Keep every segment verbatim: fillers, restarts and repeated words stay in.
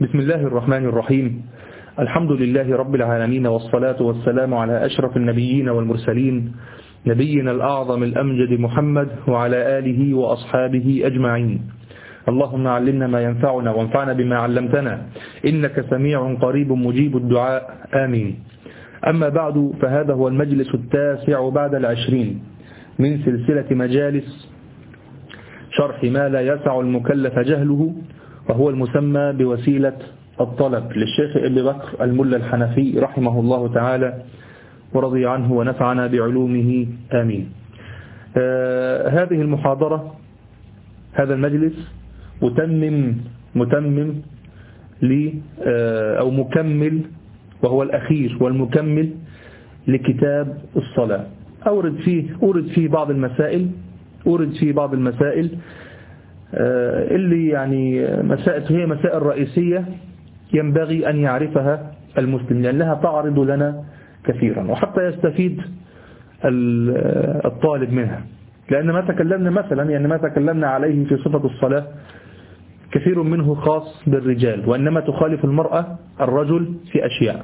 بسم الله الرحمن الرحيم. الحمد لله رب العالمين، والصلاة والسلام على أشرف النبيين والمرسلين، نبينا الأعظم الأمجد محمد وعلى آله وأصحابه أجمعين. اللهم علمنا ما ينفعنا وانفعنا بما علمتنا، إنك سميع قريب مجيب الدعاء، آمين. أما بعد، فهذا هو المجلس التاسع بعد العشرين من سلسلة مجالس شرح ما لا يسع المكلف جهله، وهو المسمى بوسيلة الطلب للشيخ ابن بكر الملا الحنفي رحمه الله تعالى ورضي عنه ونفعنا بعلومه، آمين. آه هذه المحاضرة، هذا المجلس متمم متمم ل آه أو مكمل، وهو الأخير والمكمل لكتاب الصلاة. أورد فيه أورد فيه بعض المسائل أورد فيه بعض المسائل اللي يعني مسائل هي مسائل رئيسية ينبغي أن يعرفها المسلم، لأنها تعرض لنا كثيرا وحتى يستفيد الطالب منها. لأن ما تكلمنا مثلا يعني ما تكلمنا عليه في صفة الصلاة كثير منه خاص بالرجال، وإنما تخالف المرأة الرجل في أشياء.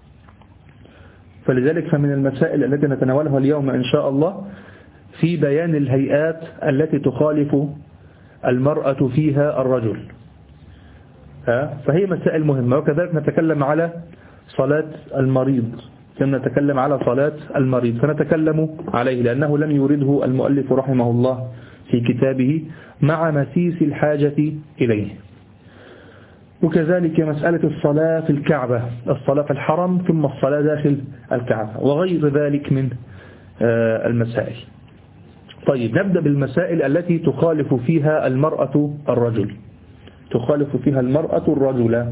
فلذلك فمن المسائل التي نتناولها اليوم إن شاء الله في بيان الهيئات التي تخالف المرأة فيها الرجل، فهي مسائل مهمة. وكذلك نتكلم على صلاة المريض، كما نتكلم على صلاة المريض فنتكلم عليه، لأنه لم يورده المؤلف رحمه الله في كتابه مع مسيس الحاجة إليه. وكذلك مسألة الصلاة في الكعبة، الصلاة في الحرم ثم الصلاة داخل الكعبة، وغير ذلك من المسائل. طيب، نبدأ بالمسائل التي تخالف فيها المرأة الرجل تخالف فيها المرأة الرجل.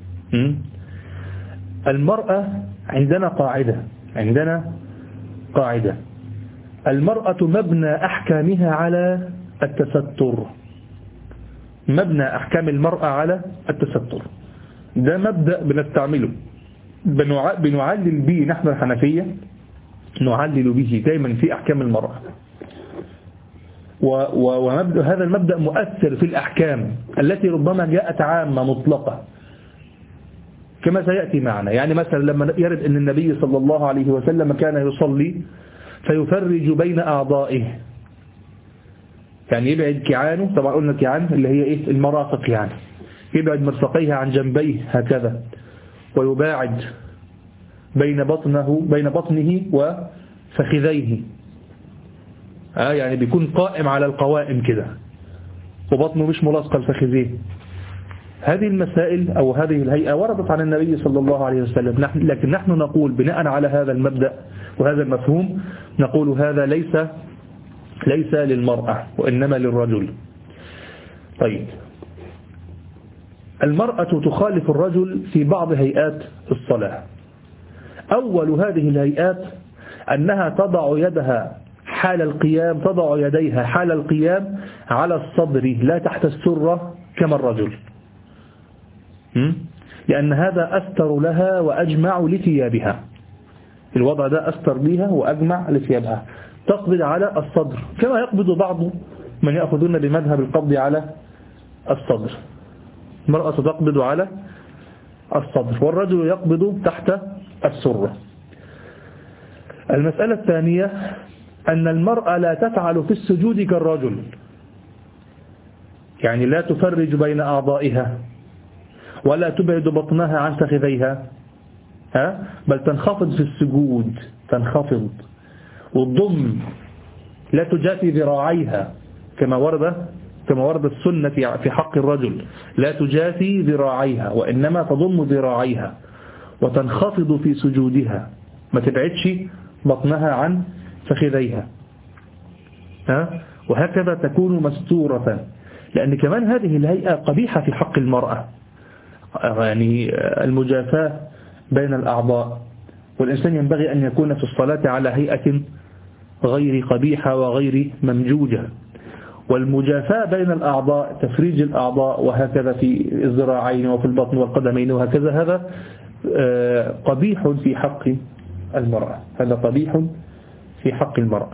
المرأة عندنا قاعدة عندنا قاعدة المرأة مبنى أحكامها على التستر. مبنى أحكام المرأة على التستر، ده مبدأ بنستعمله، بنعلل به نحن الحنفية، نعلل به دائما في أحكام المرأة. ومبدأ هذا المبدأ مؤثر في الأحكام التي ربما جاءت عامة مطلقة كما سيأتي معنا. يعني مثلا لما يرد أن النبي صلى الله عليه وسلم كان يصلي فيفرج بين أعضائه، يعني يبعد كيعانه، طبعا قلنا كيعان اللي هي إيه؟ المرافق، يعني يبعد مرفقيه عن جنبيه هكذا، ويباعد بين بطنه بين بطنه وفخذيه، آه يعني بيكون قائم على القوائم كده، وبطنه مش ملاصقة لفخذيه. هذه المسائل أو هذه الهيئة وردت عن النبي صلى الله عليه وسلم، نحن لكن نحن نقول بناء على هذا المبدأ وهذا المفهوم، نقول هذا ليس ليس للمرأة وإنما للرجل. طيب، المرأة تخالف الرجل في بعض هيئات الصلاة. أول هذه الهيئات أنها تضع يدها حال القيام تضع يديها حال القيام على الصدر لا تحت السرة كما الرجل، لأن هذا أستر لها وأجمع لثيابها. الوضع ده أستر بها وأجمع لثيابها. تقبض على الصدر كما يقبض بعض من يأخذون بمذهب القبض على الصدر. المرأة تقبض على الصدر والرجل يقبض تحت السرة. المسألة الثانية أن المرأة لا تفعل في السجود كالرجل، يعني لا تفرج بين أعضائها ولا تبعد بطنها عن فخذيها، ها بل تنخفض في السجود، تنخفض والضم، لا تجافي ذراعيها كما ورد كما ورد السنة في حق الرجل، لا تجافي ذراعيها وإنما تضم ذراعيها وتنخفض في سجودها، ما تبعدش بطنها عن فخذيها، ها وهكذا تكون مستورة. لأن كمان هذه الهيئة قبيحة في حق المرأة، يعني المجافاة بين الأعضاء، والإنسان ينبغي أن يكون في الصلاة على هيئة غير قبيحة وغير ممجوجة. والمجافاة بين الأعضاء، تفريج الأعضاء وهكذا في الذراعين وفي البطن والقدمين وهكذا، هذا قبيح في حق المرأة هذا قبيح في حق المرأة.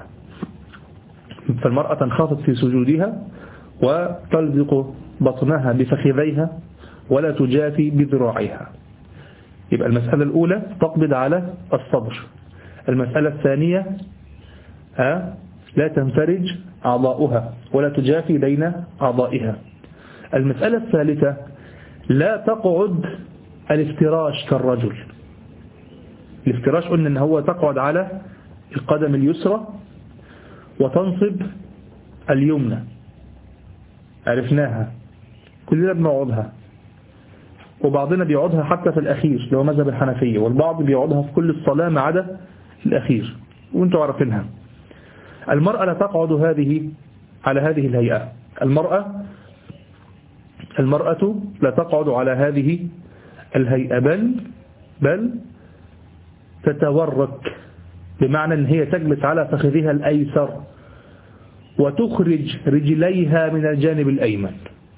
فالمرأة تنخفض في سجودها وتلزق بطنها بفخذيها ولا تجافي بذراعها. يبقى المسألة الأولى تقبض على الصدر. المسألة الثانية ها لا تنفرج أعضاؤها ولا تجافي بين أعضائها. المسألة الثالثة لا تقعد الافتراش كالرجل. الافتراش قلنا ان هو تقعد على القدم اليسرى وتنصب اليمنى، عرفناها كلنا بنقعدها، وبعضنا بيقعدها حتى في الأخير اللي هو مذهب الحنفية، والبعض بيقعدها في كل الصلاة ما عدا الأخير وانتوا عارفينها. المرأة لا تقعد هذه على هذه الهيئة. المرأة المرأة لا تقعد على هذه الهيئة، بل بل تتورك، بمعنى ان هي تجلس على فخذها الأيسر وتخرج رجليها من الجانب الأيمن.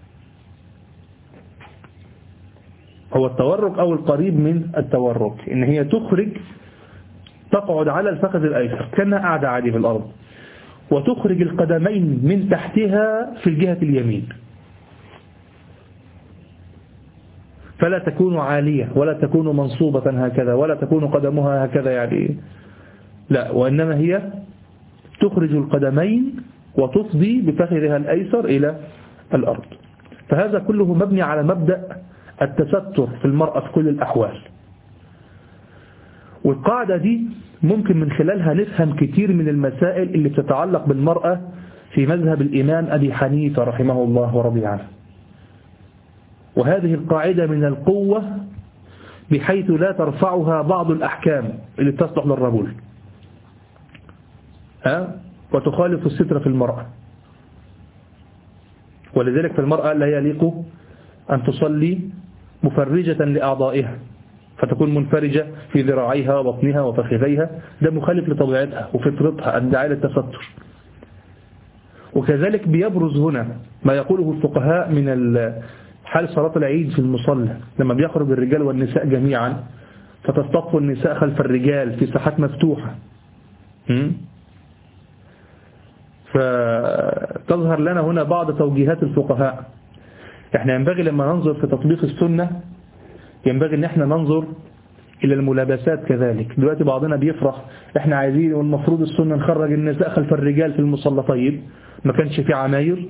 هو التورك أو القريب من التورك ان هي تخرج، تقعد على الفخذ الأيسر كأنها قاعدة عادي في الأرض، وتخرج القدمين من تحتها في الجهة اليمين، فلا تكون عالية ولا تكون منصوبة هكذا ولا تكون قدمها هكذا يعني، لا، وإنما هي تخرج القدمين وتفضي بفخذها الأيسر إلى الأرض. فهذا كله مبني على مبدأ التستر في المرأة في كل الأحوال. والقاعدة دي ممكن من خلالها نفهم كتير من المسائل اللي بتتعلق بالمرأة في مذهب الإمام أبي حنيفة رحمه الله ورضي عنه. وهذه القاعدة من القوة بحيث لا ترفعها بعض الأحكام اللي تصلح للرجل ها وتخالف الستر في المرأة. ولذلك في المرأة لا يليق أن تصلي مفرجة لأعضائها فتكون منفرجة في ذراعيها وبطنها وفخذيها، ده مخالف لطبيعتها وفطرتها الداعية للتستر. وكذلك بيبرز هنا ما يقوله الفقهاء من حال صلاة العيد في المصلى، لما بيخرج الرجال والنساء جميعا فتصطف النساء خلف الرجال في ساحات مفتوحة، فتظهر لنا هنا بعض توجيهات الفقهاء. احنا ينبغي لما ننظر في تطبيق السنة ينبغي ان احنا ننظر الى الملابسات كذلك. دلوقتي بعضنا بيفرح احنا عايزين والمفروض السنة نخرج النساء خلف الرجال في المصلى. طيب ما كانش في عماير؟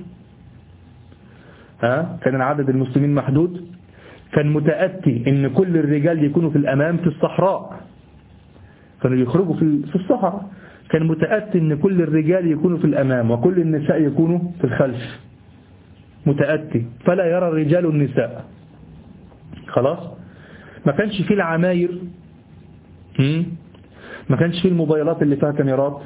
ها كان عدد المسلمين محدود، كان متأتي ان كل الرجال يكونوا في الامام في الصحراء، كانوا يخرجوا في الصحراء، كان متأتي ان كل الرجال يكونوا في الامام وكل النساء يكونوا في الخلف، متأتي، فلا يرى الرجال النساء. خلاص ما كانش فيه العماير، ما كانش فيه الموبايلات اللي فيها كاميرات،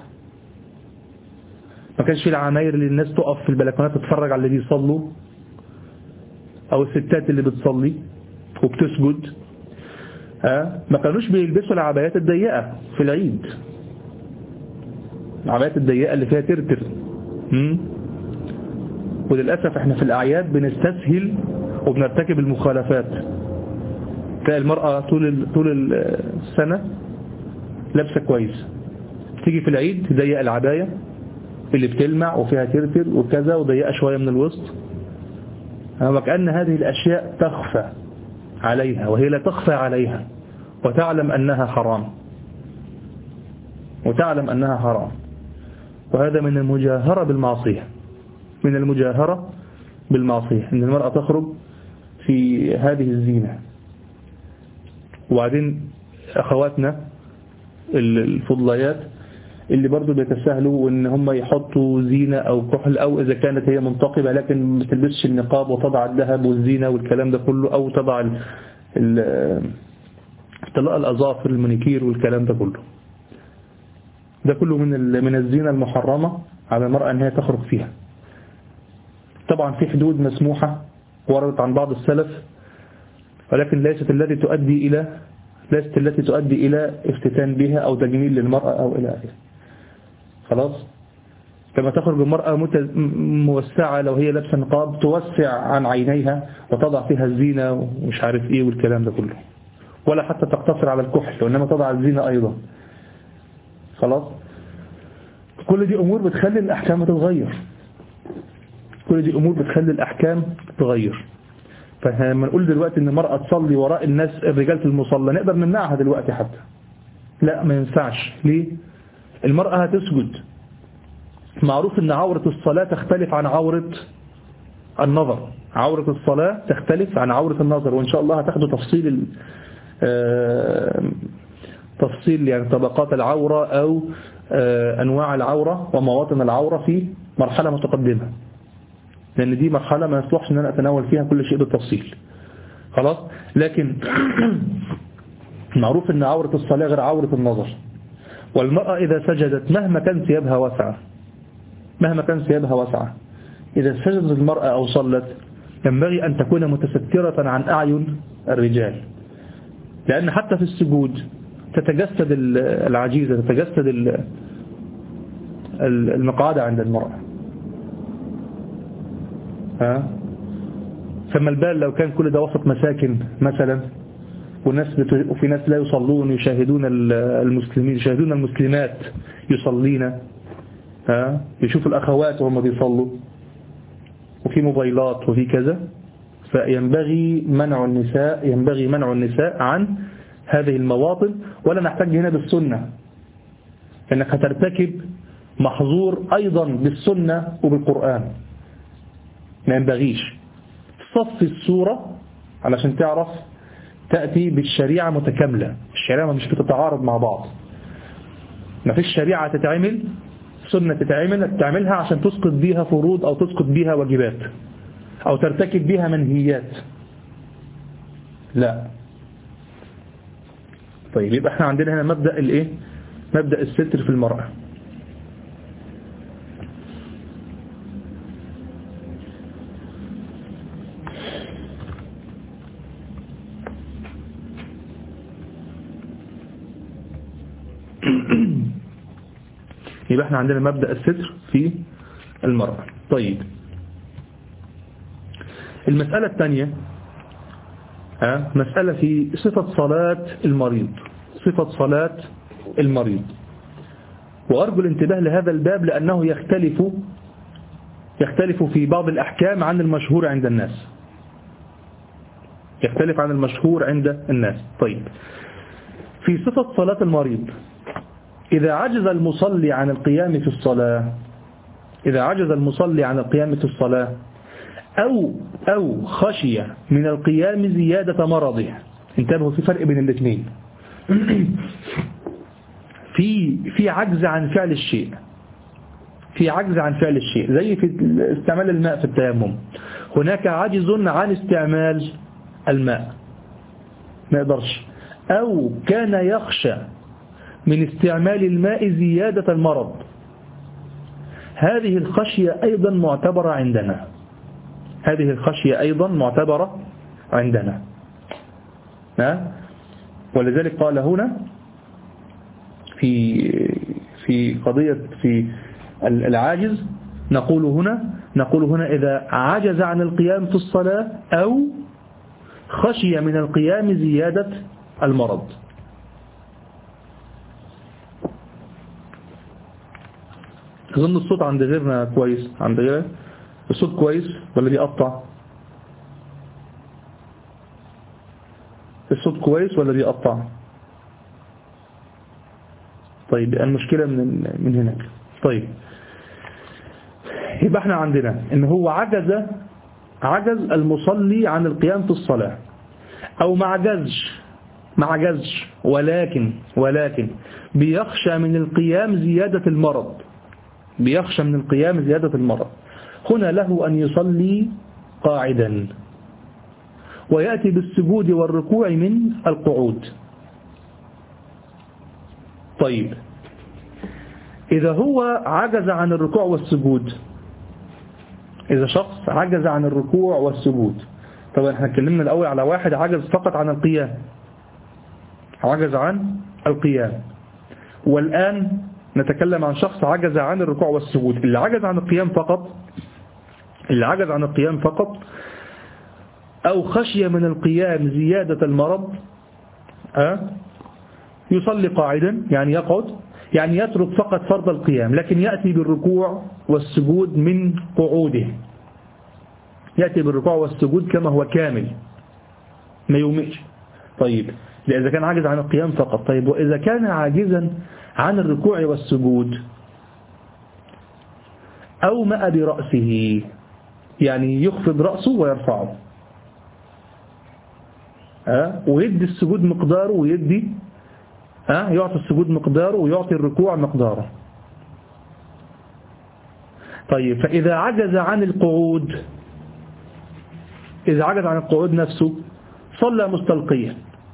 ما كانش فيه العماير اللي الناس تقف في البلكونات تتفرج على اللي بيصلوا او الستات اللي بتصلي وبتسجد. ها ما كانوش بيلبسوا العبايات الضيقة في العيد، العبايات الضيقة اللي فيها ترتر. وللأسف احنا في الأعياد بنستسهل وبنرتكب المخالفات. تلاقي المرأة طول طول السنة لابسة كويس، تيجي في العيد تضيق العباية اللي بتلمع وفيها ترتر وكذا وضيقة شوية من الوسط، وكأن هذه الأشياء تخفى عليها وهي لا تخفى عليها، وتعلم أنها حرام وتعلم أنها حرام. وهذا من المجاهرة بالمعصية، من المجاهرة بالمعصية إن المرأة تخرج في هذه الزينة. وبعدين أخواتنا الفضليات اللي برضو بيتساهلوا وإن هم يحطوا زينة أو كحل، أو إذا كانت هي منتقبة لكن ما تلبسش النقاب وتضع الذهب والزينة والكلام ده كله، أو تضع طلاء الأظافر المانيكير والكلام ده كله. ده كله من من الزينة المحرمة على المرأة أن هي تخرج فيها. طبعا في حدود مسموحة وردت عن بعض السلف، ولكن ليست التي تؤدي إلى ليست التي تؤدي إلى افتتان بها أو تجميل للمرأة أو إلى آخره. خلاص كما تخرج المرأة موسعة لو هي لابسة نقاب توسع عن عينيها وتضع فيها الزينة ومش عارف إيه والكلام ده كله، ولا حتى تقتصر على الكحل وإنما تضع الزينة أيضا. خلاص كل دي أمور بتخلي الأحكام تتغير، كل دي أمور بتخلي الأحكام تتغير. فلما نقول دلوقتي ان المرأة تصلي وراء الناس الرجال في المصلى نقدر نمنعها دلوقتي حتى؟ لا، ما ينفعش. ليه؟ المرأة هتسجد. معروف ان عورة الصلاة تختلف عن عورة النظر. عورة الصلاة تختلف عن عورة النظر، وإن شاء الله هتاخدوا تفصيل تفصيل يعني طبقات العورة أو أنواع العورة ومواطن العورة في مرحلة متقدمة، لأن دي مرحلة ما يصلحش أن أنا أتناول فيها كل شيء بالتفصيل. خلاص. لكن معروف أن عورة الصلاة غير عورة النظر. والمرأة إذا سجدت مهما كان ثيابها واسعة مهما كان ثيابها واسعة إذا سجدت المرأة أو صلت ينبغي أن تكون متسترة عن أعين الرجال، لأن حتى في السجود تتجسد العجيزة، تتجسد المقعدة عند المرأة. ها؟ فما البال لو كان كل ده وسط مساكن مثلا، والناس بت... وفي ناس لا يصلون يشاهدون المسلمين يشاهدون المسلمات يصلين، ها؟ يشوفوا الأخوات وهم بيصلوا، وفي موبايلات وفي كذا. فينبغي منع النساء ينبغي منع النساء عن هذه المواطن. ولا نحتاج هنا بالسنة، لأنك هترتكب محظور أيضا بالسنة وبالقرآن. ما ينبغيش تصفي الصورة علشان تعرف تأتي بالشريعة متكاملة. الشريعة مش بتتعارض مع بعض. ما فيش شريعة تتعمل سنة تتعمل تعملها عشان تسقط بيها فروض أو تسقط بيها واجبات أو ترتكب بيها منهيات. لا. طيب يبقى احنا عندنا هنا مبدأ الايه؟ مبدأ الستر في المرأة. يبقى احنا عندنا مبدأ الستر في المرأة. طيب المسألة الثانية ها مسألة في صفة صلاة المريض. صفة صلاة المريض. وأرجو الانتباه لهذا الباب لأنه يختلف يختلف في بعض الأحكام عن المشهور عند الناس. يختلف عن المشهور عند الناس. طيب في صفة صلاة المريض، إذا عجز المصلي عن القيام في الصلاة إذا عجز المصلي عن القيام في الصلاة أو أو خشي من القيام زيادة مرضه. انتبهوا، في فرق بين الاثنين. في في عجز عن فعل الشيء في عجز عن فعل الشيء زي في استعمال الماء في التيمم. هناك عجز عن استعمال الماء، ما يقدرش، أو كان يخشى من استعمال الماء زيادة المرض. هذه الخشية أيضا معتبرة عندنا هذه الخشية أيضا معتبرة عندنا ها؟ ولذلك قال هنا في في قضية في العاجز نقول هنا نقول هنا إذا عجز عن القيام في الصلاة أو خشي من القيام زيادة المرض. أظن الصوت عند غيرنا كويس. عند غيرنا الصوت كويس ولا بيقطع؟ الصوت كويس ولا بيقطع؟ طيب المشكلة من من هناك. طيب يبقى احنا عندنا ان هو عجز عجز المصلي عن القيام في الصلاة، او ما عجزش ما عجزش ولكن ولكن بيخشى من القيام زيادة المرض بيخشى من القيام زيادة المرض. هنا له أن يصلي قاعدا ويأتي بالسجود والركوع من القعود. طيب إذا هو عجز عن الركوع والسجود إذا شخص عجز عن الركوع والسجود، طبعا احنا اتكلمنا الأول على واحد عجز فقط عن القيام عجز عن القيام والآن نتكلم عن شخص عجز عن الركوع والسجود. اللي عجز عن القيام فقط اللي عجز عن القيام فقط أو خشية من القيام زيادة المرض أه؟ يصلي قاعدا، يعني يقعد، يعني يترك فقط فرض القيام لكن يأتي بالركوع والسجود من قعوده يأتي بالركوع والسجود كما هو كامل ما يومئش. طيب إذا كان عاجز عن القيام فقط. طيب وإذا كان عاجزا عن الركوع والسجود أومأ برأسه، يعني يخفض رأسه ويرفعه، أه؟ ويدي السجود مقداره ويدي أه؟ يعطي السجود مقداره ويعطي الركوع مقداره. طيب فإذا عجز عن القعود، إذا عجز عن القعود نفسه صلى مستلقيا،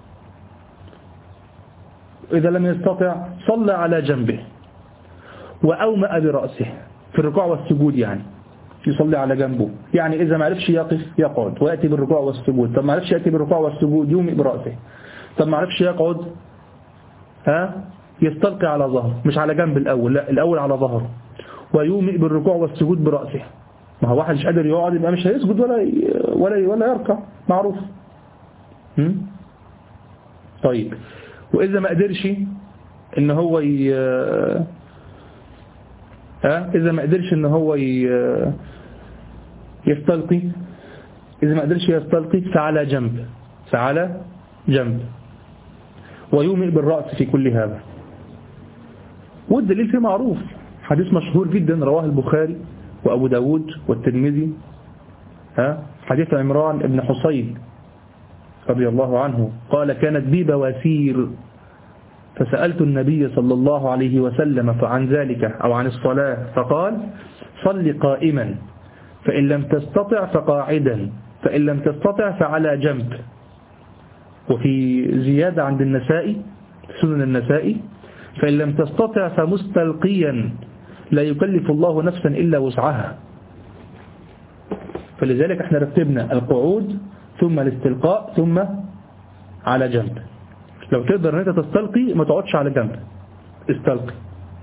إذا لم يستطع صلى على جنبه وأومأ برأسه في الركوع والسجود، يعني يصلي على جنبه، يعني إذا ما عرفش يقف يقعد ويأتي بالركوع والسجود. طب ما عرفش يأتي بالركوع والسجود يومئ برأسه. طب ما عرفش يقعد ها يستلقي على ظهره، مش على جنب الأول، لا الأول على ظهره، ويومئ بالركوع والسجود برأسه. ما هو واحد مش قادر يقعد يبقى مش هيسجد ولا ولا ولا يركع، معروف. هم؟ طيب وإذا ما قدرش إن هو ي... ها إذا ما قدرش إن هو ي... يستلقي، إذا ما قدرش يستلقي فعلى جنب، فعلى جنب ويومئ بالرأس في كل هذا. والدليل فيه معروف، حديث مشهور جدا رواه البخاري وأبو داود والترمذي، ها حديث عمران بن حصين رضي الله عنه قال: كانت بي بواسير فسألت النبي صلى الله عليه وسلم فعن ذلك أو عن الصلاة فقال: صل قائما، فإن لم تستطع فقاعدا، فإن لم تستطع فعلى جنب. وفي زيادة عند النسائي سنن النسائي: فإن لم تستطع فمستلقيا، لا يكلف الله نفسا إلا وسعها. فلذلك احنا رتبنا القعود ثم الاستلقاء ثم على جنب. لو تقدر ان انت تستلقي ما تقعدش على جنب، استلقي.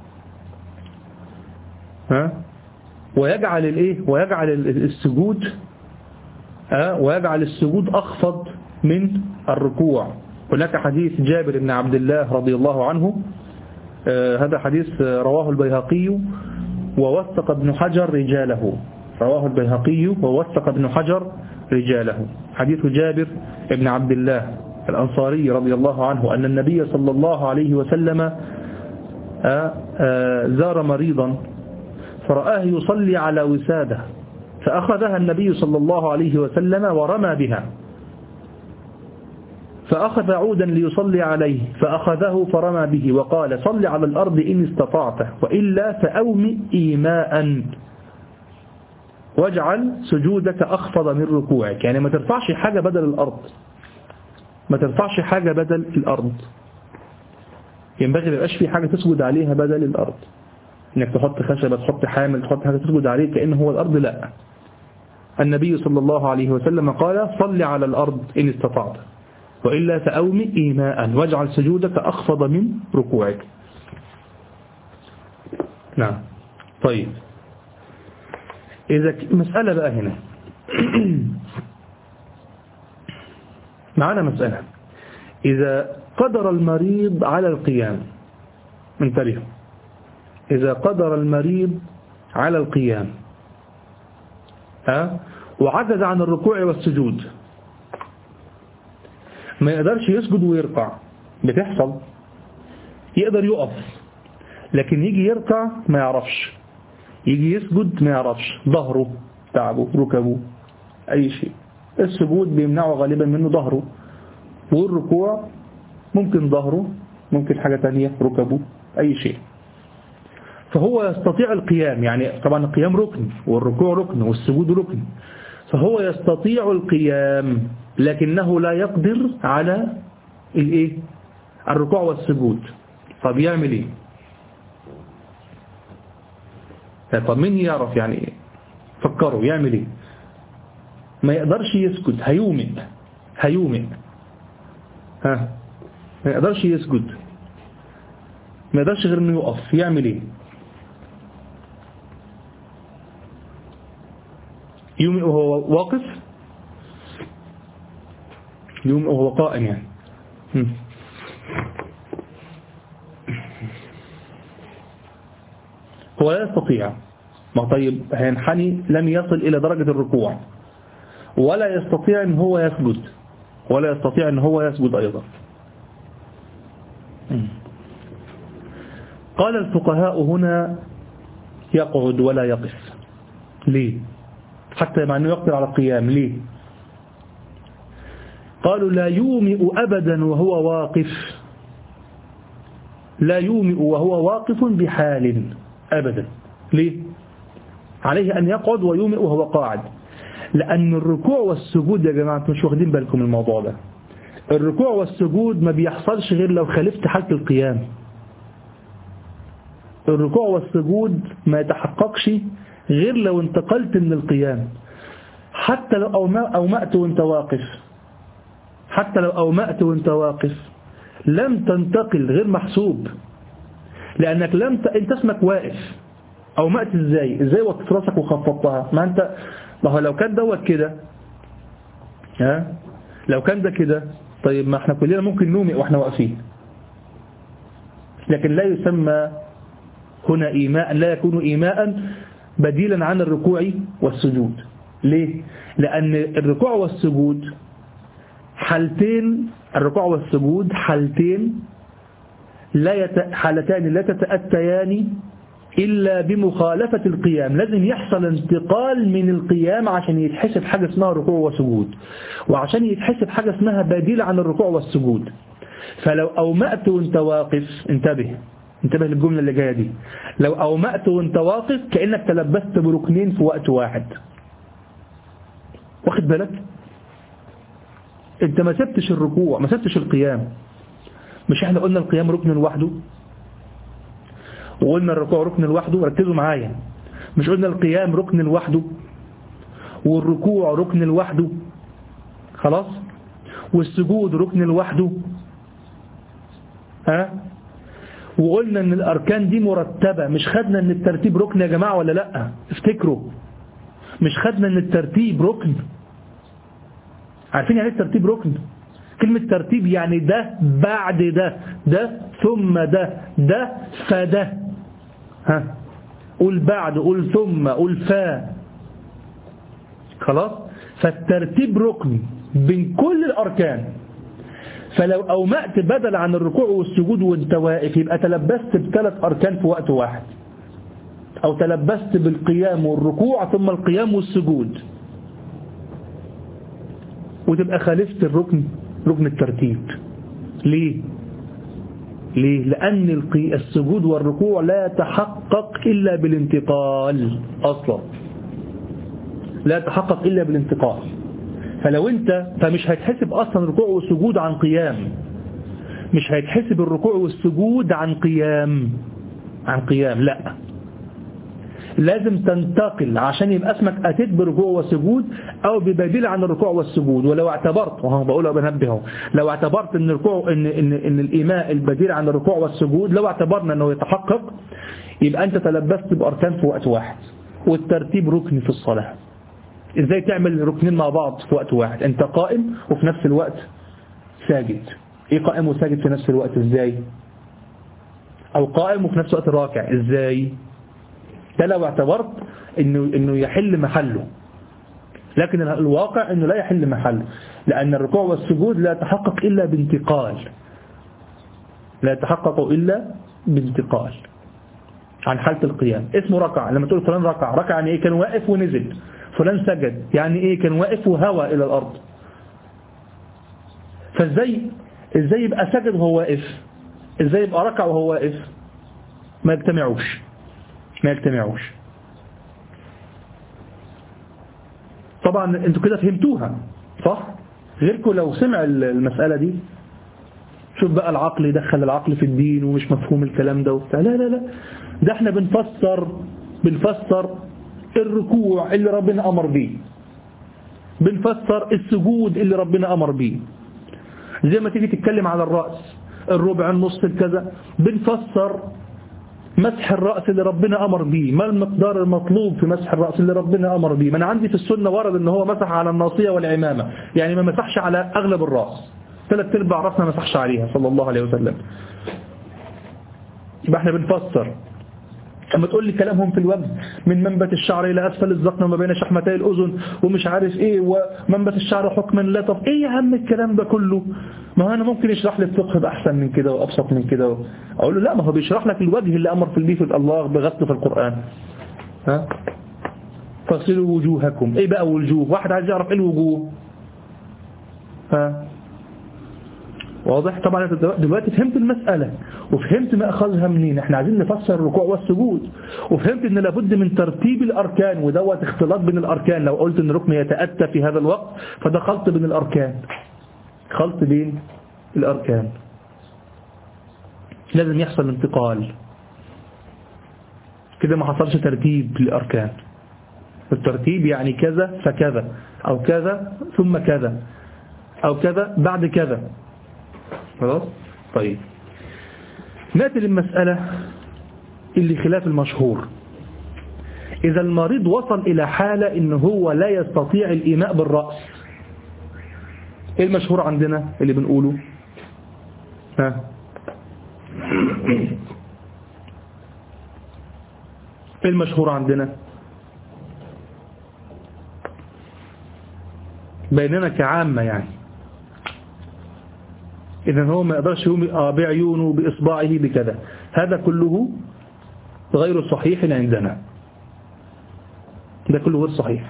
ها ويجعل الايه ويجعل السجود ها ويجعل السجود اخفض من الركوع. هناك حديث جابر بن عبد الله رضي الله عنه، آه هذا حديث رواه البيهقي ووثق ابن حجر رجاله، رواه البيهقي ووثق ابن حجر رجاله. حديث جابر بن عبد الله الأنصاري رضي الله عنه أن النبي صلى الله عليه وسلم آه آه زار مريضا فرآه يصلي على وسادة، فأخذها النبي صلى الله عليه وسلم ورمى بها، فأخذ عودا ليصلي عليه فأخذه فرمى به وقال: صل على الأرض إن استطعت، وإلا فأومئ إيماء واجعل سجودك أخفض من ركوعك. يعني ما ترفعش حاجة بدل الأرض، ما ترفعش حاجة بدل الأرض. ينبغي ما يبقاش في حاجة تسجد عليها بدل الأرض، إنك تحط خشبة، تحط حامل، تحط حاجة تسجد عليه كأنه هو الأرض، لا. النبي صلى الله عليه وسلم قال: صل على الأرض إن استطعت، وإلا فأومئ إيماء واجعل سجودك أخفض من ركوعك. نعم. طيب إذا مسألة بقى هنا معنا مسألة: إذا قدر المريض على القيام، انتبهوا، إذا قدر المريض على القيام ها وعجز عن الركوع والسجود، ما يقدرش يسجد ويركع، بتحصل، يقدر يقف لكن يجي يركع ما يعرفش، يجي يسجد ما يعرفش، ظهره تعبه، ركبه، أي شيء. السجود بيمنعه غالبا منه ظهره، والركوع ممكن ظهره، ممكن حاجة تانية، ركبه، أي شيء. فهو يستطيع القيام، يعني طبعا القيام ركن والركوع ركن والسجود ركن، فهو يستطيع القيام لكنه لا يقدر على الايه الركوع والسجود. طب يعمل ايه؟ طب مين يعرف يعني؟ فكروا يعمل ايه؟ ما يقدرش يسجد، هيومئ هيومئ ها ما يقدرش يسجد، ما يقدرش غير انه يقف، يعمل ايه؟ يومئ وهو واقف، يومئ وهو قائم يعني. هم. هو لا يستطيع. ما طيب هينحني، لم يصل إلى درجة الركوع، ولا يستطيع ان هو يسجد ولا يستطيع ان هو يسجد ايضا. قال الفقهاء هنا يقعد ولا يقف. ليه؟ حتى مع انه يقدر على القيام. ليه؟ قالوا لا يومئ ابدا وهو واقف، لا يومئ وهو واقف بحال ابدا. ليه؟ عليه ان يقعد ويومئ وهو قاعد، لان الركوع والسجود يا جماعه مش واخدين بالكم من الموضوع ده. الركوع والسجود ما بيحصلش غير لو خالفت حالة القيام. الركوع والسجود ما يتحققش غير لو انتقلت من القيام. حتى لو أومأت وانت واقف حتى لو أومأت وانت واقف لم تنتقل، غير محسوب، لأنك لم ت... انت اسمك واقف. أومأت ازاي ازاي وقت راسك وخفضتها؟ ما انت ما هو لو كان دوت كده، ها لو كان ده كده، طيب ما احنا كلنا ممكن نومئ واحنا واقفين، لكن لا يسمى هنا إيماء، لا يكون إيماء بديلا عن الركوع والسجود. ليه؟ لأن الركوع والسجود حالتين، الركوع والسجود حالتين لا يت... حالتان لا تتأتيان إلا بمخالفة القيام. لازم يحصل انتقال من القيام عشان يتحسب حاجة اسمها ركوع وسجود، وعشان يتحسب حاجة اسمها بديل عن الركوع والسجود. فلو أومأت وانت واقف، انتبه انتبه للجملة اللي جاية دي، لو أومأت وانت واقف كأنك تلبست بركنين في وقت واحد. واخد بالك؟ انت ما سبتش الركوع ما سبتش القيام. مش احنا قلنا القيام ركن لوحده وقلنا الركوع ركن لوحده؟ ركزوا معايا، مش قلنا القيام ركن لوحده والركوع ركن لوحده خلاص، والسجود ركن لوحده، ها؟ وقلنا ان الاركان دي مرتبة. مش خدنا ان الترتيب ركن يا جماعة ولا لا؟ افتكروا، مش خدنا ان الترتيب ركن؟ عارفين يعني ايه الترتيب ركن؟ كلمة ترتيب يعني ده بعد ده، ده ثم ده، ده فده. ها قول بعد، قول ثم، قول فا. خلاص؟ فالترتيب ركن بين كل الاركان. فلو أومأت بدل عن الركوع والسجود وانت واقف يبقى تلبست بثلاث أركان في وقت واحد، أو تلبست بالقيام والركوع ثم القيام والسجود، وتبقى خالفت الركن، ركن الترتيب. ليه؟ ليه؟ لأن السجود والركوع لا يتحقق إلا بالانتقال أصلا، لا يتحقق إلا بالانتقال. فلو انت فمش هيتحسب اصلا الركوع والسجود عن قيام، مش هيتحسب الركوع والسجود عن قيام عن قيام لا، لازم تنتقل عشان يبقى اسمك اتيت بركوع وسجود او ببديل عن الركوع والسجود. ولو اعتبرت، وهو بقولها بنبهه، لو اعتبرت ان الركوع ان ان ان الايماء البديل عن الركوع والسجود، لو اعتبرنا انه يتحقق يبقى انت تلبست باركان في وقت واحد. والترتيب ركن في الصلاه. ازاي تعمل ركنين مع بعض في وقت واحد؟ انت قائم وفي نفس الوقت ساجد. ايه قائم وساجد في نفس الوقت ازاي؟ او قائم وفي نفس الوقت راكع ازاي؟ ده لو اعتبرت انه انه يحل محله، لكن الواقع انه لا يحل محله، لان الركوع والسجود لا يتحقق الا بانتقال، لا يتحقق الا بانتقال عن حالة القيام. اسمه ركع. لما تقول فلان ركع، ركع يعني ايه؟ كان واقف ونزل. فلان سجد يعني ايه؟ كان واقف وهوى الى الارض. فازاي ازاي يبقى سجد وهو واقف؟ ازاي يبقى ركع وهو واقف؟ ما يجتمعوش ما يجتمعوش طبعا انتوا كده فهمتوها صح؟ غيركم لو سمع المسألة دي، شوف بقى العقل يدخل العقل في الدين ومش مفهوم الكلام ده وبتاع. لا لا لا، ده احنا بنفسر بنفسر الركوع اللي ربنا أمر بيه، بنفسر السجود اللي ربنا أمر بيه. زي ما تيجي تتكلم على الرأس، الربع، النص، الكذا، بنفسر مسح الرأس اللي ربنا أمر بيه. ما المقدار المطلوب في مسح الرأس اللي ربنا أمر بيه؟ ما أنا عندي في السنة ورد ان هو مسح على الناصية والعمامة، يعني ما مسحش على أغلب الرأس، ثلاث ارباع رأسنا ما مسحش عليها صلى الله عليه وسلم. يبقى احنا بنفسر اما تقول لي كلامهم في الوجه من منبت الشعر إلى أسفل الذقن وما بين شحمتي الأذن ومش عارف إيه ومنبت الشعر حكما لا. طب إيه يا عم الكلام ده كله؟ ما أنا ممكن يشرح لي الفقه بأحسن من كده وأبسط من كده. أقول له لا، ما هو بيشرح لك الوجه اللي أمر في البيت الله بغسله في القرآن. ها فاغسلوا وجوهكم. إيه بقى وجوه؟ واحد عايز يعرف إيه الوجوه. ها واضح؟ طبعا انت دلوقتي فهمت المسألة وفهمت ما أخذها منين. احنا عايزين نفسر الركوع والسجود، وفهمت ان لابد من ترتيب الأركان، ودوت اختلاط بين الأركان. لو قلت ان ركن يتأتى في هذا الوقت فده خلط بين الأركان، خلط بين الأركان. لازم يحصل انتقال كده، ما حصلش ترتيب للأركان. الترتيب يعني كذا فكذا، أو كذا ثم كذا، أو كذا بعد كذا. خلاص؟ طيب نأتي للمسألة اللي خلاف المشهور. إذا المريض وصل إلى حالة إنه هو لا يستطيع الإيماء بالرأس، إيه المشهور عندنا اللي بنقوله؟ ها إيه المشهور عندنا بيننا كعامة يعني؟ إذن هو ما يقدرش يومئ بعيونه بإصبعه بكذا. هذا كله غير صحيح عندنا، ده كله غير صحيح.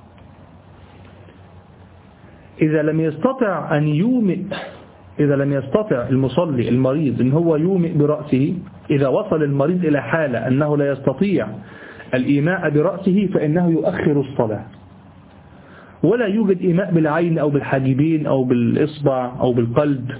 إذا لم يستطع أن يومئ، إذا لم يستطع المصلي المريض أن هو يومئ برأسه، إذا وصل المريض إلى حالة أنه لا يستطيع الإيماء برأسه فإنه يؤخر الصلاة، ولا يوجد إيماء بالعين أو بالحاجبين أو بالإصبع أو بالقلب.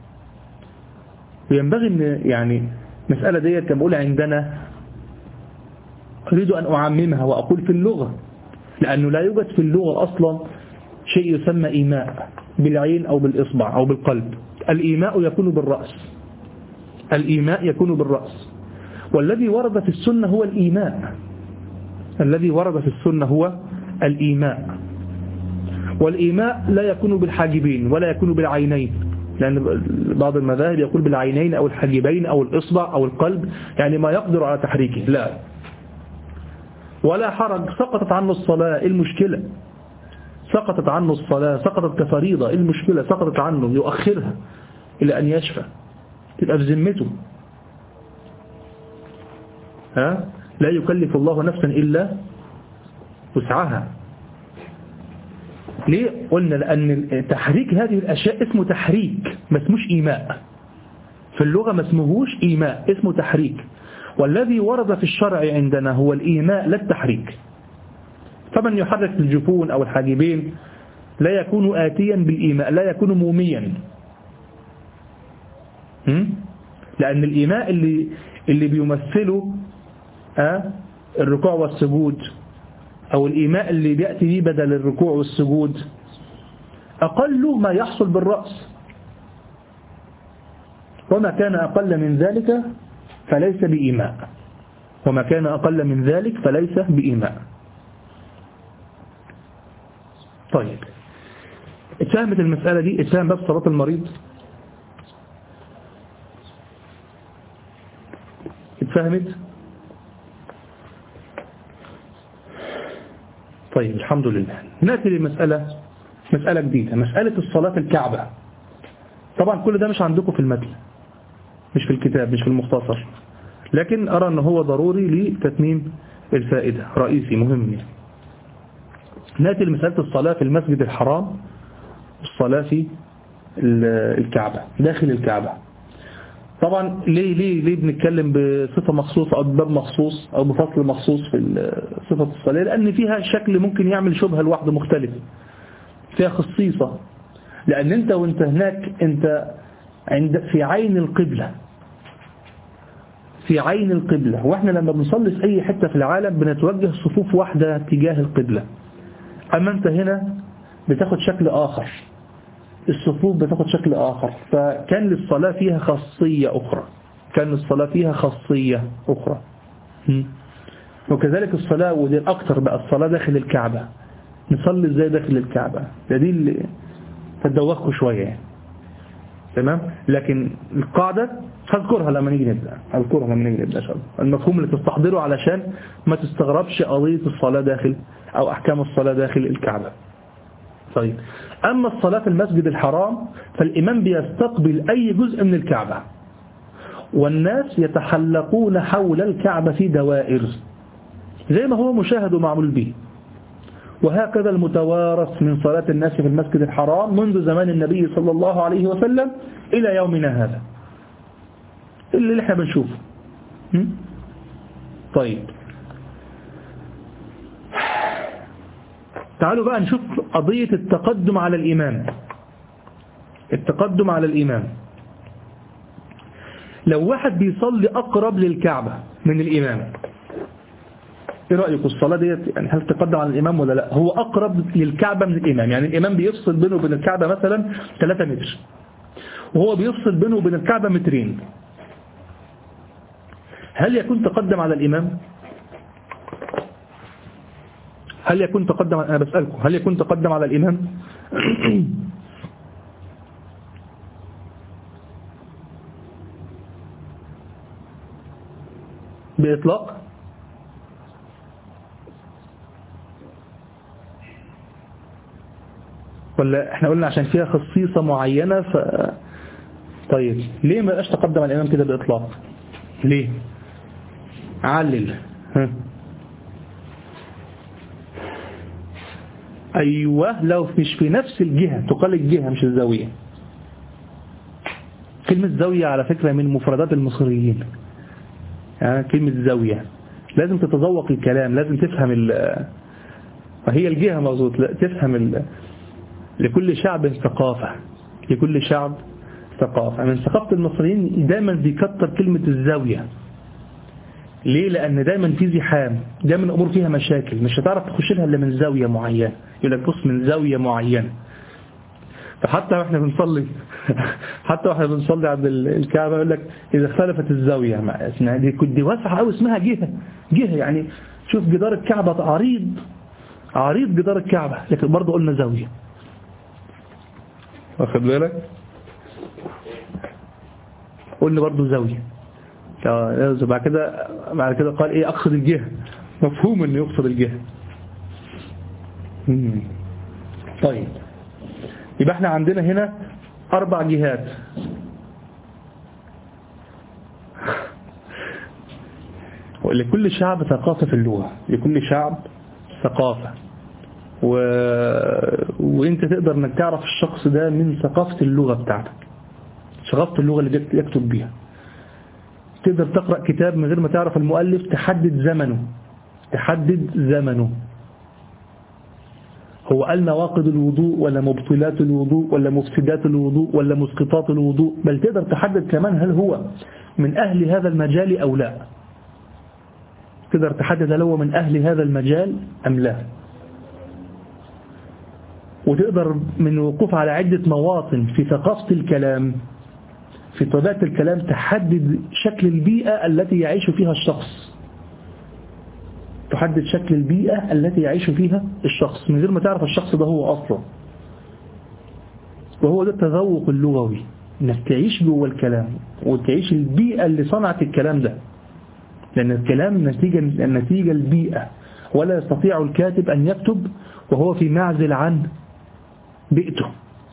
وينبغي أن يعني مسألة ديت كما أقول عندنا أريد أن أعممها وأقول في اللغة، لأنه لا يوجد في اللغة أصلا شيء يسمى إيماء بالعين أو بالإصبع أو بالقلب. الإيماء يكون بالرأس، الإيماء يكون بالرأس. والذي ورد في السنة هو الإيماء، الذي ورد في السنة هو الإيماء. والإيماء لا يكون بالحاجبين ولا يكون بالعينين، لأن بعض المذاهب يقول بالعينين أو الحاجبين أو الإصبع أو القلب، يعني ما يقدر على تحريكه. لا، ولا حرج، سقطت عنه الصلاة، المشكلة سقطت عنه الصلاة، سقطت كفريضة، المشكلة سقطت عنه، يؤخرها إلى أن يشفى، تبقى في ذمته. ها لا يكلف الله نفسا إلا وسعها. ليه؟ قلنا لأن تحريك هذه الأشياء اسمه تحريك، ما اسموش إيماء. في اللغة ما اسمهوش إيماء، اسمه تحريك. والذي ورد في الشرع عندنا هو الإيماء لا التحريك. فمن يحرك الجفون أو الحاجبين لا يكون آتيا بالإيماء، لا يكون موميا. لأن الإيماء اللي اللي بيمثله أه الركوع والسجود، أو الإيماء اللي بيأتي به بدل الركوع والسجود، أقل ما يحصل بالرأس، وما كان أقل من ذلك فليس بإيماء، وما كان أقل من ذلك فليس بإيماء. طيب اتفهمت المسألة دي؟ اتفهم باب صلاة المريض؟ اتفهمت؟ طيب الحمد لله. نأتي لمسألة مسألة جديدة، مسألة الصلاة في الكعبة. طبعا كل ده مش عندكم في المتن، مش في الكتاب، مش في المختصر، لكن أرى أنه هو ضروري لتتميم الفائدة، رئيسي مهم. نأتي لمسألة الصلاة في المسجد الحرام والصلاة في الكعبة، داخل الكعبة. طبعا ليه ليه ليه بنتكلم بصفة مخصوصة أو بباب مخصوص أو بفصل مخصوص في صفة الصلاة؟ لأن فيها شكل ممكن يعمل شبهة لوحده مختلف، فيها خصيصة. لأن أنت وأنت هناك أنت عند في عين القبلة، في عين القبلة. وإحنا لما بنصلي في أي حتة في العالم بنتوجه صفوف واحدة تجاه القبلة، أما أنت هنا بتاخد شكل آخر، الصفوف بتاخد شكل آخر. فكان للصلاة فيها خاصية أخرى، كان للصلاة فيها خاصية أخرى. وكذلك الصلاة، ودي الأكثر بقى، الصلاة داخل الكعبة. نصلي إزاي داخل الكعبة؟ ده دي اللي تدوخوا شوية يعني. تمام؟ لكن القاعدة هذكرها لما نيجي نبدأ هذكرها لما نيجي نبدأ شاء الله. المفهوم اللي تستحضره علشان ما تستغربش قضية الصلاة داخل أو أحكام الصلاة داخل الكعبة. طيب، أما الصلاة في المسجد الحرام فالإمام بيستقبل أي جزء من الكعبة، والناس يتحلقون حول الكعبة في دوائر زي ما هو مشاهد ومعمول به. وهكذا المتوارث من صلاة الناس في المسجد الحرام منذ زمان النبي صلى الله عليه وسلم إلى يومنا هذا اللي احنا بنشوفه. طيب، تعالوا بقى نشوف قضية التقدم على الإمام. التقدم على الإمام، لو واحد بيصلي أقرب للكعبة من الإمام، ايه رأيكم الصلاة ديت يعني هل تقدم على الإمام ولا لا؟ هو أقرب للكعبة من الإمام، يعني الإمام بيفصل بينه وبين الكعبة مثلا ثلاثة متر، وهو بيفصل بينه وبين الكعبة مترين، هل يكون تقدم على الإمام؟ هل يكون تقدم؟ أنا بسألكم هل يكون تقدم على الإمام؟ بإطلاق؟ ولا احنا قلنا عشان فيها خصيصة معينة ف... طيب، ليه ما بقاش تقدم على الإمام كده بإطلاق؟ ليه؟ علل. ها. أيوة، لو مش في نفس الجهة، تقال الجهة مش الزاوية. كلمة زاوية على فكرة من مفردات المصريين، يعني كلمة زاوية لازم تتذوق الكلام، لازم تفهم ال فهي الجهة مظبوط، لا تفهم ال... لكل شعب ثقافة، لكل شعب ثقافة. من ثقافة المصريين دايما بيكتر كلمة الزاوية. ليه؟ لأن دايما في زحام، دايما الأمور فيها مشاكل، مش هتعرف تخش لها إلا من زاوية معينة. يقول لك بص من زاوية معينة. فحتى واحنا بنصلي حتى واحنا بنصلي عند الكعبة يقول لك إذا اختلفت الزاوية، اسمها دي كنت واسعة أو اسمها جهة جهة يعني شوف جدار الكعبة عريض عريض جدار الكعبة، لكن برضه قلنا زاوية. واخد بالك؟ قلنا برضه زاوية. بعد كده بعد كده قال ايه؟ اقصد الجهة. مفهوم انه يقصد الجهة. طيب، يبقى احنا عندنا هنا اربع جهات. ولكل شعب ثقافة في اللغة، لكل شعب ثقافة، و... وانت تقدر انك تعرف الشخص ده من ثقافة اللغة بتاعتك، ثقافة اللغة اللي يكتب بيها. تقدر تقرأ كتاب من غير ما تعرف المؤلف، تحدد زمنه تحدد زمنه هو قال نواقض الوضوء ولا مبطلات الوضوء ولا مفسدات الوضوء ولا مسقطات الوضوء، بل تقدر تحدد كمان هل هو من أهل هذا المجال أو لا. تقدر تحدد هل هو من أهل هذا المجال أم لا. وتقدر من وقوف على عدة مواطن في ثقافة الكلام، في طبيعة الكلام، تحدد شكل البيئة التي يعيش فيها الشخص تحدد شكل البيئة التي يعيش فيها الشخص من غير ما تعرف الشخص ده هو أصلا. وهو ده التذوق اللغوي، انك تعيش جوه الكلام وتعيش البيئة اللي صنعت الكلام ده، لأن الكلام نتيجة النتيجة البيئة، ولا يستطيع الكاتب أن يكتب وهو في معزل عن بيئته.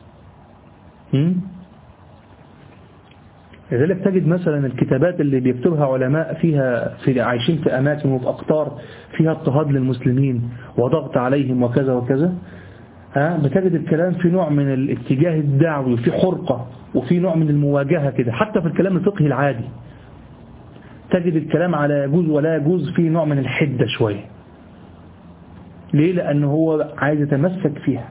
لذلك تجد مثلا الكتابات اللي بيكتبها علماء فيها في عايشين في أماكن وفي أقطار فيها اضطهاد للمسلمين وضغط عليهم وكذا وكذا، ها بتجد الكلام في نوع من الاتجاه الدعوي وفي حرقة وفي نوع من المواجهة كده. حتى في الكلام الفقهي العادي تجد الكلام على يجوز ولا يجوز في نوع من الحدة شوية. ليه؟ لأنه هو عايز يتمسك فيها.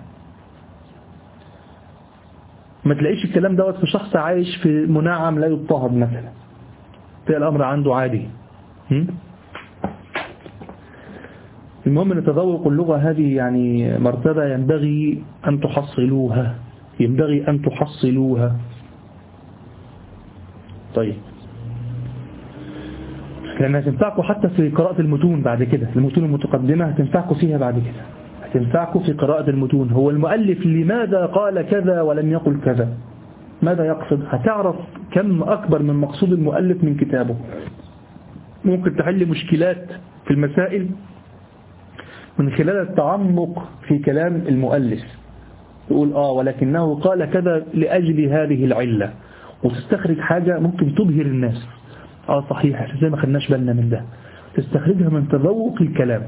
ما تلاقيش الكلام دوت في شخص عايش في منعم لا يضطهد مثلا، تلاقي الأمر عنده عادي. المهم أن تذوق اللغة هذه يعني مرتبة ينبغي أن تحصلوها ينبغي أن تحصلوها. طيب، لأنها تنفعكم حتى في قراءة المتون بعد كده، المتون المتقدمة هتنفعكم فيها بعد كده، هتنفعكم في قراءة المتون. هو المؤلف لماذا قال كذا ولم يقل كذا، ماذا يقصد؟ هتعرف كم أكبر من مقصود المؤلف من كتابه. ممكن تحل مشكلات في المسائل من خلال التعمق في كلام المؤلف، تقول آه ولكنه قال كذا لأجل هذه العلة، وتستخرج حاجة ممكن تبهر الناس. آه صحيح، زي ما خدناش بالنا من ده. تستخرجها من تذوق الكلام،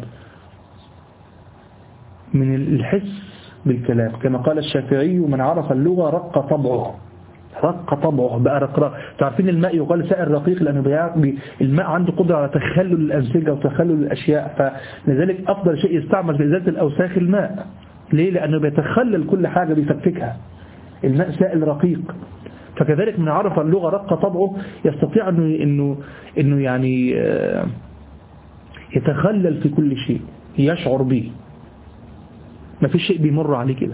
من الحس بالكلام، كما قال الشافعي: من عرف اللغة رق طبعه. رق طبعه بقى رقراق. تعرفين الماء يقال سائل رقيق لأنه الماء عنده قدرة على تخلل الأنسجة وتخلل الأشياء، فلذلك أفضل شيء يستعمل في إزالة الأوساخ الماء. ليه؟ لأنه بيتخلل كل حاجة، بيفككها. الماء سائل رقيق. فكذلك من عرف اللغة رق طبعه يستطيع أنه, إنه, إنه يعني يتخلل في كل شيء، يشعر به. ما في شيء بيمر عليه كده،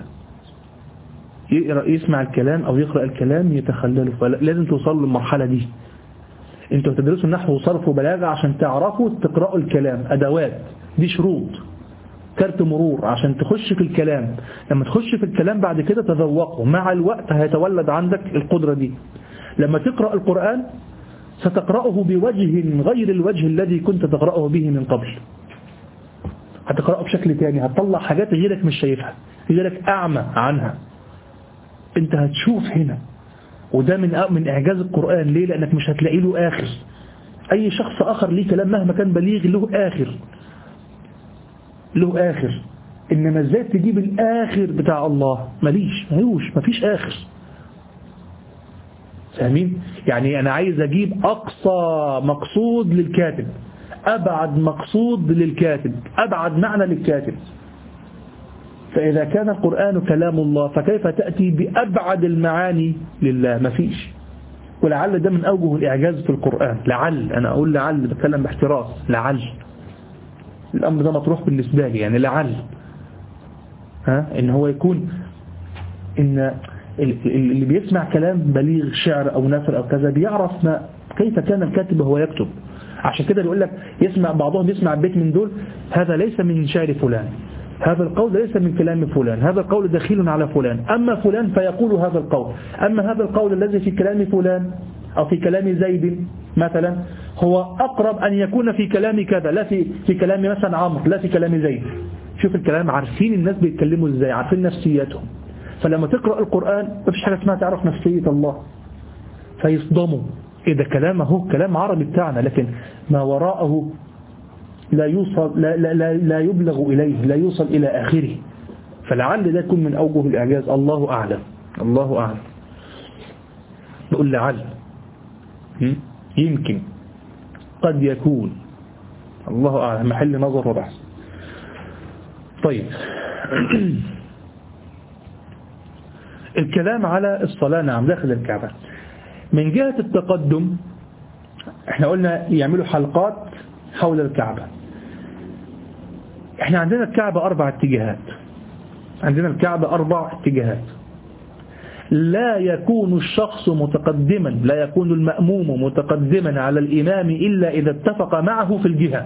يسمع الكلام أو يقرأ الكلام يتخلله. فلازم توصلوا للمرحلة دي. انتوا تدرسوا النحو وصرف وبلاغة عشان تعرفوا تقرأوا الكلام، أدوات، دي شروط، كارت مرور عشان تخش في الكلام. لما تخش في الكلام بعد كده تذوقه، مع الوقت هيتولد عندك القدرة دي. لما تقرأ القرآن ستقرأه بوجه غير الوجه الذي كنت تقرأه به من قبل. هتقرأه بشكل تاني، هتطلع حاجات غيرك مش شايفها، غيرك أعمى عنها، انت هتشوف هنا. وده من من إعجاز القرآن. ليه؟ لأنك مش هتلاقي له آخر. أي شخص آخر ليه كلام مهما كان بليغ له آخر، له آخر. إنما ازاي تجيب الآخر بتاع الله؟ مليش، ملوش، مفيش آخر. فاهمين؟ يعني أنا عايز أجيب أقصى مقصود للكاتب، أبعد مقصود للكاتب، أبعد معنى للكاتب. فإذا كان القرآن كلام الله فكيف تأتي بأبعد المعاني لله؟ مفيش. ولعل ده من أوجه الإعجاز في القرآن. لعل، أنا أقول لعل، بتكلم باحتراس، لعل الأمر ده مطروح بالنسبة لي، يعني لعل ها إن هو يكون إن اللي بيسمع كلام بليغ، شعر أو نثر أو كذا، بيعرف ما كيف كان الكاتب وهو يكتب. عشان كده بيقول لك يسمع بعضهم يسمع بيت من دول، هذا ليس من شعر فلان، هذا القول ليس من كلام فلان، هذا القول دخيل على فلان، أما فلان فيقول هذا القول، أما هذا القول الذي في كلام فلان أو في كلام زيد مثلا هو أقرب أن يكون في كلام كذا، لا في في كلام مثلا عمرو، لا في كلام زيد. شوف الكلام، عارفين الناس بيتكلموا ازاي، عارفين نفسياتهم. فلما تقرأ القرآن مفيش حاجة اسمها تعرف نفسية الله، فيصدموا. إيه ده؟ كلام اهو كلام عربي بتاعنا، لكن ما وراءه لا يوصل، لا, لا, لا, لا يبلغ إليه، لا يوصل إلى آخره. فلعل ده يكون من أوجه الإعجاز. الله أعلم، الله أعلم. نقول لعل، يمكن، قد يكون، الله أعلم، محل نظر وبحث. طيب الكلام على الصلاة، نعم، داخل الكعبة. من جهة التقدم احنا قلنا يعملوا حلقات حول الكعبة. احنا عندنا الكعبة أربع اتجاهات، عندنا الكعبة أربع اتجاهات. لا يكون الشخص متقدما، لا يكون المأموم متقدما على الإمام إلا إذا اتفق معه في الجهة،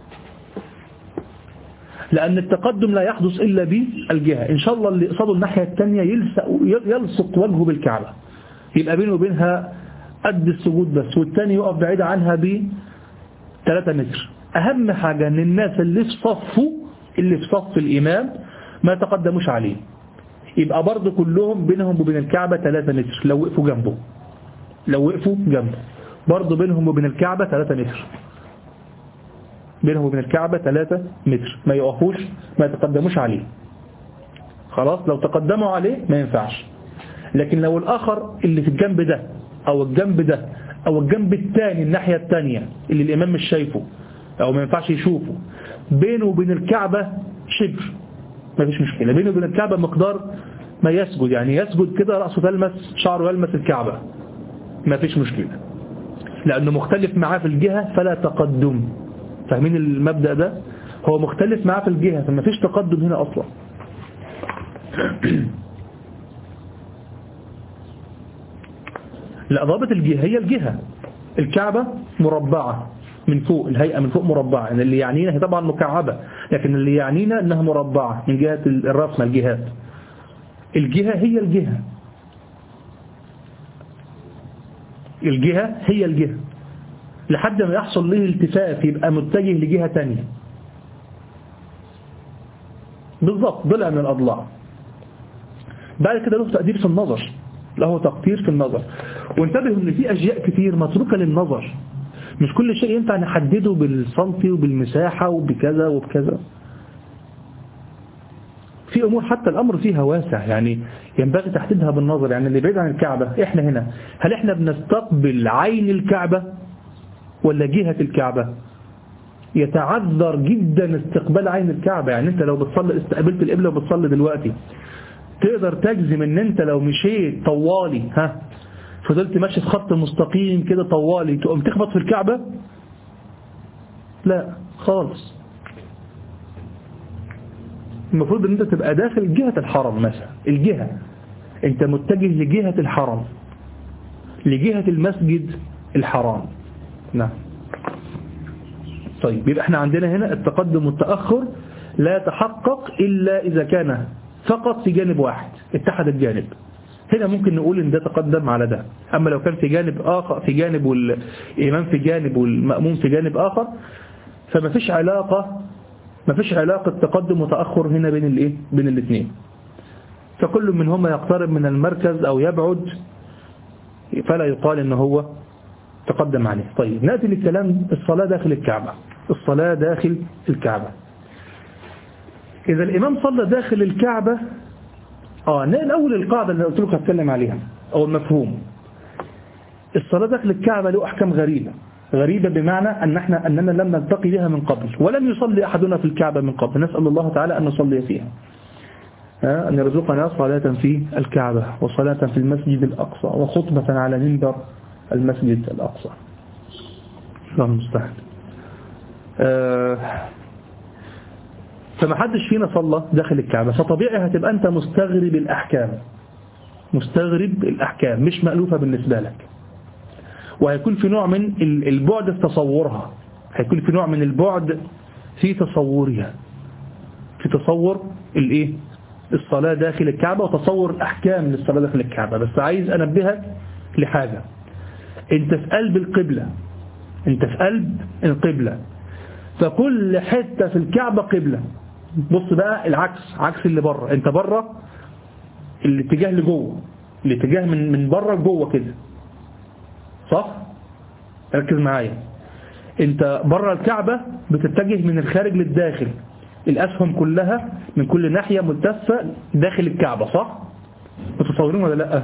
لأن التقدم لا يحدث إلا بالجهة. إن شاء الله اللي قصده الناحية الثانية يلصق وجهه بالكعبة، يبقى بينه وبينها قد السجود بس، والثاني يقف بعيد عنها ب ثلاثة متر. أهم حاجة أن الناس اللي في صفه، اللي في صف الإمام ما تقدموش عليه، يبقى برضه كلهم بينهم وبين الكعبة ثلاثة متر. لو وقفوا جنبه، لو وقفوا جنبه برضه بينهم وبين الكعبة ثلاثة متر، بينهم وبين الكعبة ثلاثة متر، ما يقفوش، ما يتقدموش عليه. خلاص، لو تقدموا عليه ما ينفعش. لكن لو الآخر اللي في الجنب ده أو الجنب ده أو الجنب الثاني، الناحية الثانية اللي الإمام مش شايفه أو ما ينفعش يشوفه، بينه وبين الكعبة شبر، ما فيش مشكلة. بينه وبين الكعبة مقدار ما يسجد، يعني يسجد كده رأسه تلمس، شعره يلمس الكعبة، ما فيش مشكلة، لأنه مختلف معاه في الجهة فلا تقدم. فاهمين المبدأ ده؟ هو مختلف معاه في الجهة فما فيش تقدم هنا أصلا. لا، ضابط الجهة هي الجهة. الكعبة مربعة من فوق، الهيئة من فوق مربعة، يعني اللي يعنينا هي طبعا مكعبة، لكن اللي يعنينا انها مربعة من جهة الرسمة، الجهات. الجهة هي الجهة. الجهة هي الجهة لحد ما يحصل له التفاف يبقى متجه لجهة تانية بالضبط ضلع من الأضلاع. بعد كده له تقدير في النظر، له تقدير في النظر. وانتبهوا ان في أشياء كتير متروكة للنظر، مش كل شيء ينفع نحدده بالسنتي وبالمساحة وبكذا وبكذا. في أمور حتى الأمر فيها واسع، يعني ينبغي تحديدها بالنظر. يعني اللي بعيد عن الكعبة إحنا هنا، هل إحنا بنستقبل عين الكعبة ولا جهة الكعبة؟ يتعذر جدا استقبال عين الكعبة. يعني أنت لو بتصلي استقبلت القبلة وبتصلي دلوقتي، تقدر تجزم ان انت لو مشيت طوالي ها فضلت ماشي في خط مستقيم كده طوالي تقوم تخبط في الكعبة؟ لا خالص. المفروض ان انت تبقى داخل جهة الحرم مثلا، الجهة انت متجه لجهة الحرم، لجهة المسجد الحرام. نعم. طيب يبقى احنا عندنا هنا التقدم والتأخر لا يتحقق إلا إذا كان فقط في جانب واحد، اتحد الجانب. هنا ممكن نقول ان ده تقدم على ده. اما لو كان في جانب اخر، في جانب والامام في جانب والمأموم في جانب اخر، فما فيش علاقة ما فيش علاقة تقدم وتأخر هنا بين الايه بين الاثنين. فكل منهما يقترب من المركز او يبعد، فلا يقال ان هو تقدم عليه. طيب نأتي للكلام الصلاة داخل الكعبة. الصلاة داخل الكعبة، إذا الإمام صلى داخل الكعبة، آه الأول القاعدة اللي قلت لك هتكلم عليها أو المفهوم. الصلاة داخل الكعبة له أحكام غريبة، غريبة بمعنى أن احنا أننا لم نلتقي بها من قبل، ولم يصلي أحدنا في الكعبة من قبل. نسأل الله تعالى أن نصلي فيها، أن يرزقنا صلاة في الكعبة وصلاة في المسجد الأقصى وخطبة على منبر المسجد الأقصى. الله المستعان. آه فما حدش فينا صلى داخل الكعبة، فطبيعي هتبقى أنت مستغرب الأحكام، مستغرب الأحكام مش مألوفة بالنسبة لك، وهيكون في نوع من البعد في تصورها، هيكون في نوع من البعد في تصورها، في تصور الايه الصلاة داخل الكعبة وتصور الأحكام للصلاة داخل الكعبة. بس عايز أنبهك لحاجة، انت في قلب القبلة، انت في قلب القبلة، فكل حتة في الكعبة قبلة. بص بقى العكس، عكس اللي بره، انت بره الاتجاه لجوه، الاتجاه من من بره لجوه كده، صح؟ ركز معايا، انت بره الكعبة بتتجه من الخارج للداخل، الأسهم كلها من كل ناحية ملتفة داخل الكعبة، صح؟ متصورين ولا لا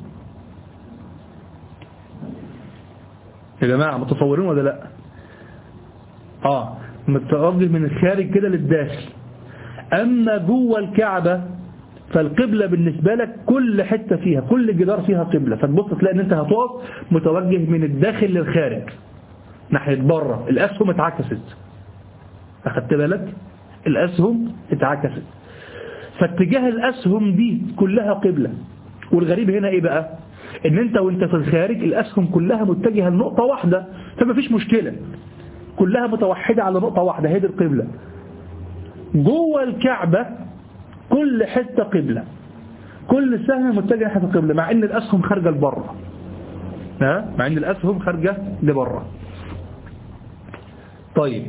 يا جماعة؟ متصورين ولا لا؟ اه متوجه من الخارج كده للداخل. أما جوه الكعبة فالقبلة بالنسبة لك كل حتة فيها، كل جدار فيها قبلة، فتبص تلاقي ان انت هتقف متوجه من الداخل للخارج ناحية بره. الأسهم اتعكست، أخدت بالك؟ الأسهم اتعكست، فاتجاه الأسهم دي كلها قبلة. والغريب هنا ايه بقى؟ ان انت وانت في الخارج الأسهم كلها متجهة لنقطة واحدة، فما فيش مشكلة، كلها متوحدة على نقطة واحدة، هي دي القبلة. جوه الكعبة كل حتة قبلة، كل سهم متجه ناحية القبلة، مع ان الأسهم خارجة لبره، ها مع ان الأسهم خارجة لبره. طيب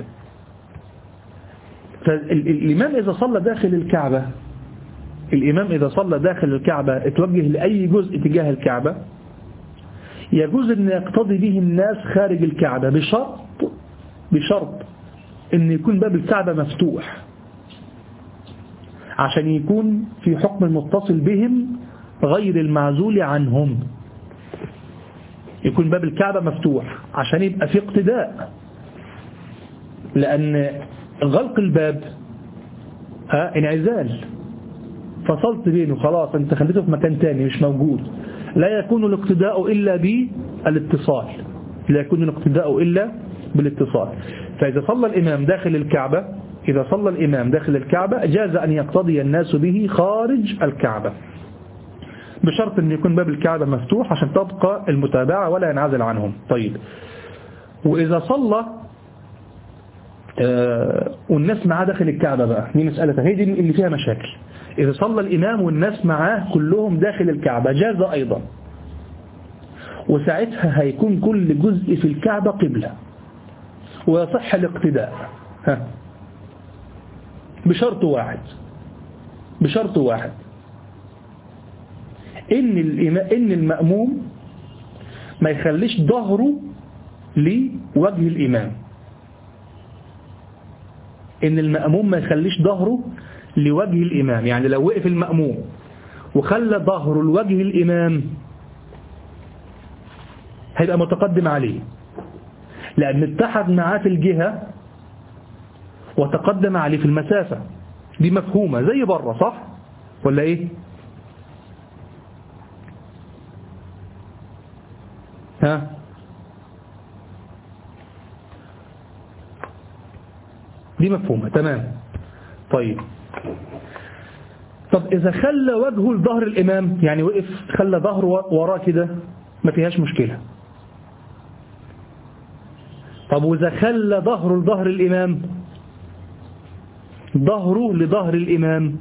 فالإمام إذا صلى داخل الكعبة، الإمام إذا صلى داخل الكعبة اتوجه لأي جزء تجاه الكعبة، يجوز أن يقتضي به الناس خارج الكعبة بشرط بشرط أن يكون باب الكعبة مفتوح، عشان يكون في حكم المتصل بهم غير المعزول عنهم. يكون باب الكعبة مفتوح عشان يبقى في اقتداء، لأن غلق الباب ها انعزال، فصلت بينه خلاص، انت خليته في مكان تاني مش موجود. لا يكون الاقتداء إلا بالاتصال، لا يكون الاقتداء إلا بالاتصال. فإذا صلى الإمام داخل الكعبة، إذا صلى الإمام داخل الكعبة جاز أن يقتضي الناس به خارج الكعبة، بشرط أن يكون باب الكعبة مفتوح عشان تبقى المتابعة ولا ينعزل عنهم. طيب وإذا صلى آه والناس معاه داخل الكعبة بقى، دي مسألة هي دي اللي فيها مشاكل. إذا صلى الإمام والناس معاه كلهم داخل الكعبة جاز أيضا، وساعتها هيكون كل جزء في الكعبة قبلة ويصح الاقتداء. ها بشرط واحد بشرط واحد إن إن المأموم ما يخليش ظهره لوجه الإمام. إن المأموم ما يخليش ظهره لوجه الإمام، يعني لو وقف المأموم وخلى ظهره لوجه الإمام هيبقى متقدم عليه، لأن اتحد معاه في الجهة وتقدم عليه في المسافة. دي مفهومة زي بره، صح ولا إيه؟ ها دي مفهومة تمام. طيب طب إذا خلى وجهه لظهر الإمام، يعني وقف خلى ظهره وراه كده، ما فيهاش مشكلة. طب وإذا خلى ظهره لظهر الإمام، ظهره لظهر الإمام،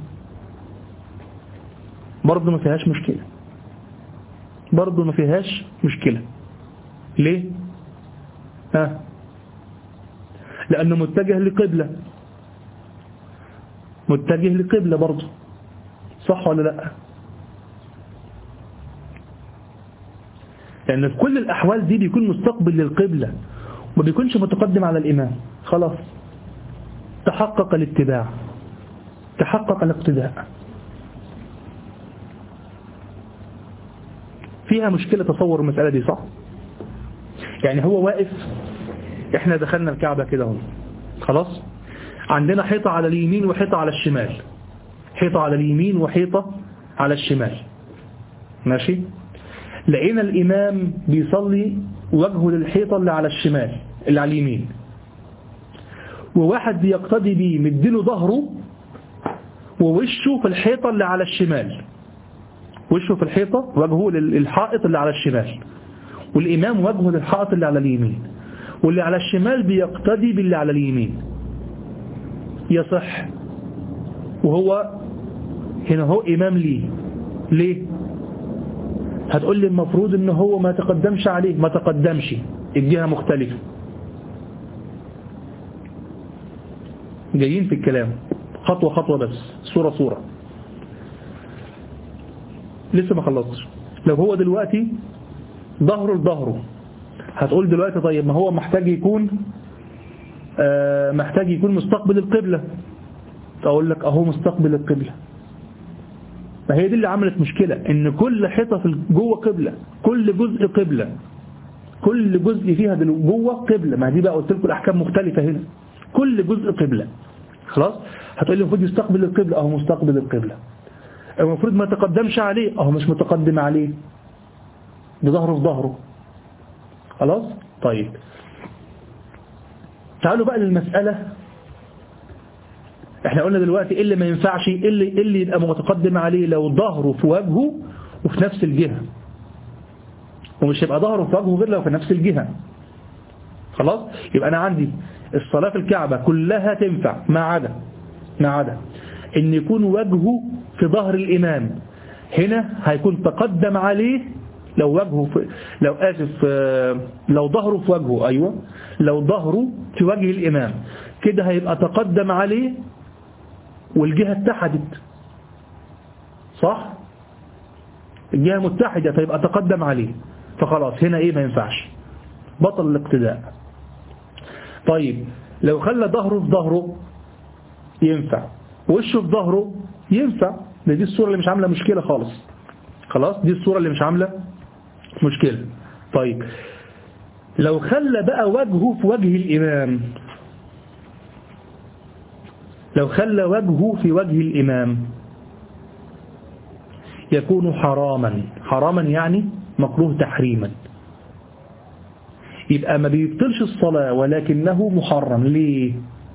برضه ما فيهاش مشكلة، برضه ما فيهاش مشكلة. ليه؟ ها لأنه متجه لقبلة، متجه لقبلة برضه، صح ولا لا؟ لأن في كل الأحوال دي بيكون مستقبل للقبلة وما بيكونش متقدم على الإمام. خلاص تحقق الاتباع، تحقق الاقتداء. فيها مشكلة تصور المسألة دي، صح؟ يعني هو واقف، احنا دخلنا الكعبة كده اهو، خلاص عندنا حيطة على اليمين وحيطة على الشمال، حيطة على اليمين وحيطة على الشمال، ماشي. لقينا الإمام بيصلي وجهه للحيطة اللي على الشمال اللي على اليمين، وواحد بيقتدي بيه مديله ظهره ووشه في الحيطة اللي على الشمال، وشه في الحيطة وجهه للحائط اللي على الشمال، والإمام وجهه للحائط اللي على اليمين، واللي على الشمال بيقتدي باللي على اليمين. يصح، وهو هنا هو إمام ليه. ليه؟ هتقول لي المفروض ان هو ما تقدمش عليه، ما تقدمش، الجهة مختلفة. جايين في الكلام خطوة خطوة بس، صورة صورة، لسه ما خلصتش. لو هو دلوقتي ظهره لظهره، هتقول دلوقتي طيب ما هو محتاج يكون آه محتاج يكون مستقبل القبلة. اقول لك اهو مستقبل القبلة. ما هي دي اللي عملت مشكلة، ان كل حيطة في جوه قبلة، كل جزء قبلة، كل جزء فيها جوه قبلة. ما دي بقى قلت لكم الاحكام مختلفة هنا، كل جزء قبلة. خلاص هتقول لي المفروض يستقبل القبلة، اهو مستقبل القبلة. المفروض ما تقدمش عليه، اهو مش متقدم عليه، بظهره في ظهره. خلاص طيب تعالوا بقى للمسألة. احنا قلنا دلوقتي ايه اللي ما ينفعش، ايه اللي, إيه اللي يبقى متقدم عليه لو ظهره في وجهه وفي نفس الجهة، ومش يبقى ظهره في وجهه غير لو في نفس الجهة. خلاص يبقى انا عندي الصلاة في الكعبة كلها تنفع ما عدا ما عدا ان يكون وجهه في ظهر الامام. هنا هيكون تقدم عليه لو وجهه في لو اسف لو ظهره في وجهه، ايوه لو ظهره في وجه الامام كده هيبقى تقدم عليه والجهة اتحدت، صح؟ الجهة متحدة فيبقى تقدم عليه، فخلاص هنا ايه ما ينفعش، بطل الاقتداء. طيب لو خلى ظهره في ظهره ينفع، وشه في ظهره ينفع. دي الصورة اللي مش عاملة مشكلة خالص. خلاص دي الصورة اللي مش عاملة مشكلة. طيب لو خلى بقى وجهه في وجه الإمام، لو خلى وجهه في وجه الإمام يكون حراما. حراما يعني مكروه تحريما، يبقى ما بيبطلش الصلاة ولكنه محرم. ليه؟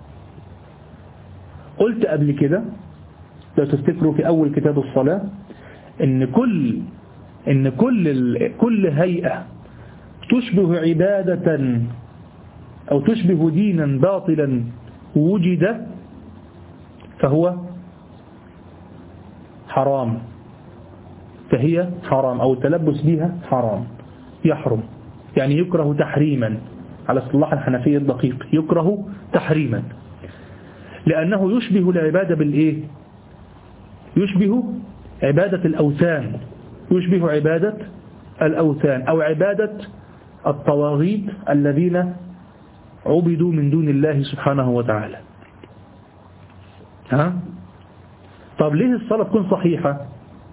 قلت قبل كده لو تفتكروا في أول كتاب الصلاة إن كل إن كل كل هيئة تشبه عبادة أو تشبه دينا باطلا وجد فهو حرام، فهي حرام، أو التلبس بها حرام. يحرم، يعني يكره تحريما على اصطلاح الحنفية الدقيق، يكره تحريما لأنه يشبه العبادة بالإيه؟ يشبه عبادة الأوثان، يشبه عبادة الأوثان أو عبادة الطواغيت الذين عبدوا من دون الله سبحانه وتعالى. ها؟ طب ليه الصلاة تكون صحيحة؟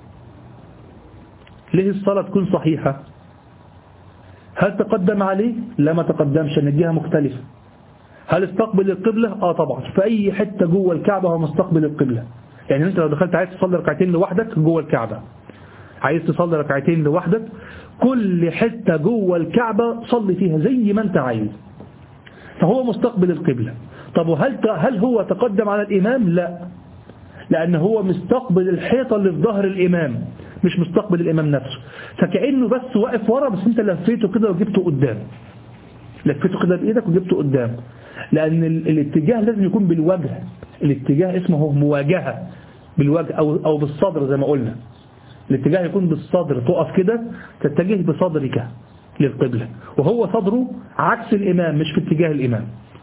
ليه الصلاة تكون صحيحة؟ هل تقدم عليه؟ لا ما تقدمش، ان الجهة مختلفة. هل استقبل القبلة؟ اه طبعا، في اي حتة جوه الكعبة هو مستقبل القبلة. يعني انت لو دخلت عايز تصلي ركعتين لوحدك جوه الكعبة، عايز تصلي ركعتين لوحدك، كل حتة جوه الكعبة صلي فيها زي ما انت عايز، فهو مستقبل القبلة. طب وهل هل هو تقدم على الإمام؟ لا، لأن هو مستقبل الحيطة اللي في ظهر الإمام، مش مستقبل الإمام نفسه. فكأنه بس واقف ورا، بس انت لفيته كده وجبته قدام، لفيته كده بإيدك وجبته قدام، لأن الاتجاه لازم يكون بالوجه. الاتجاه اسمه مواجهة بالوجه أو أو بالصدر زي ما قلنا. الاتجاه يكون بالصدر، تقف كده تتجه بصدرك للقبلة، وهو صدره عكس الإمام مش في اتجاه الإمام.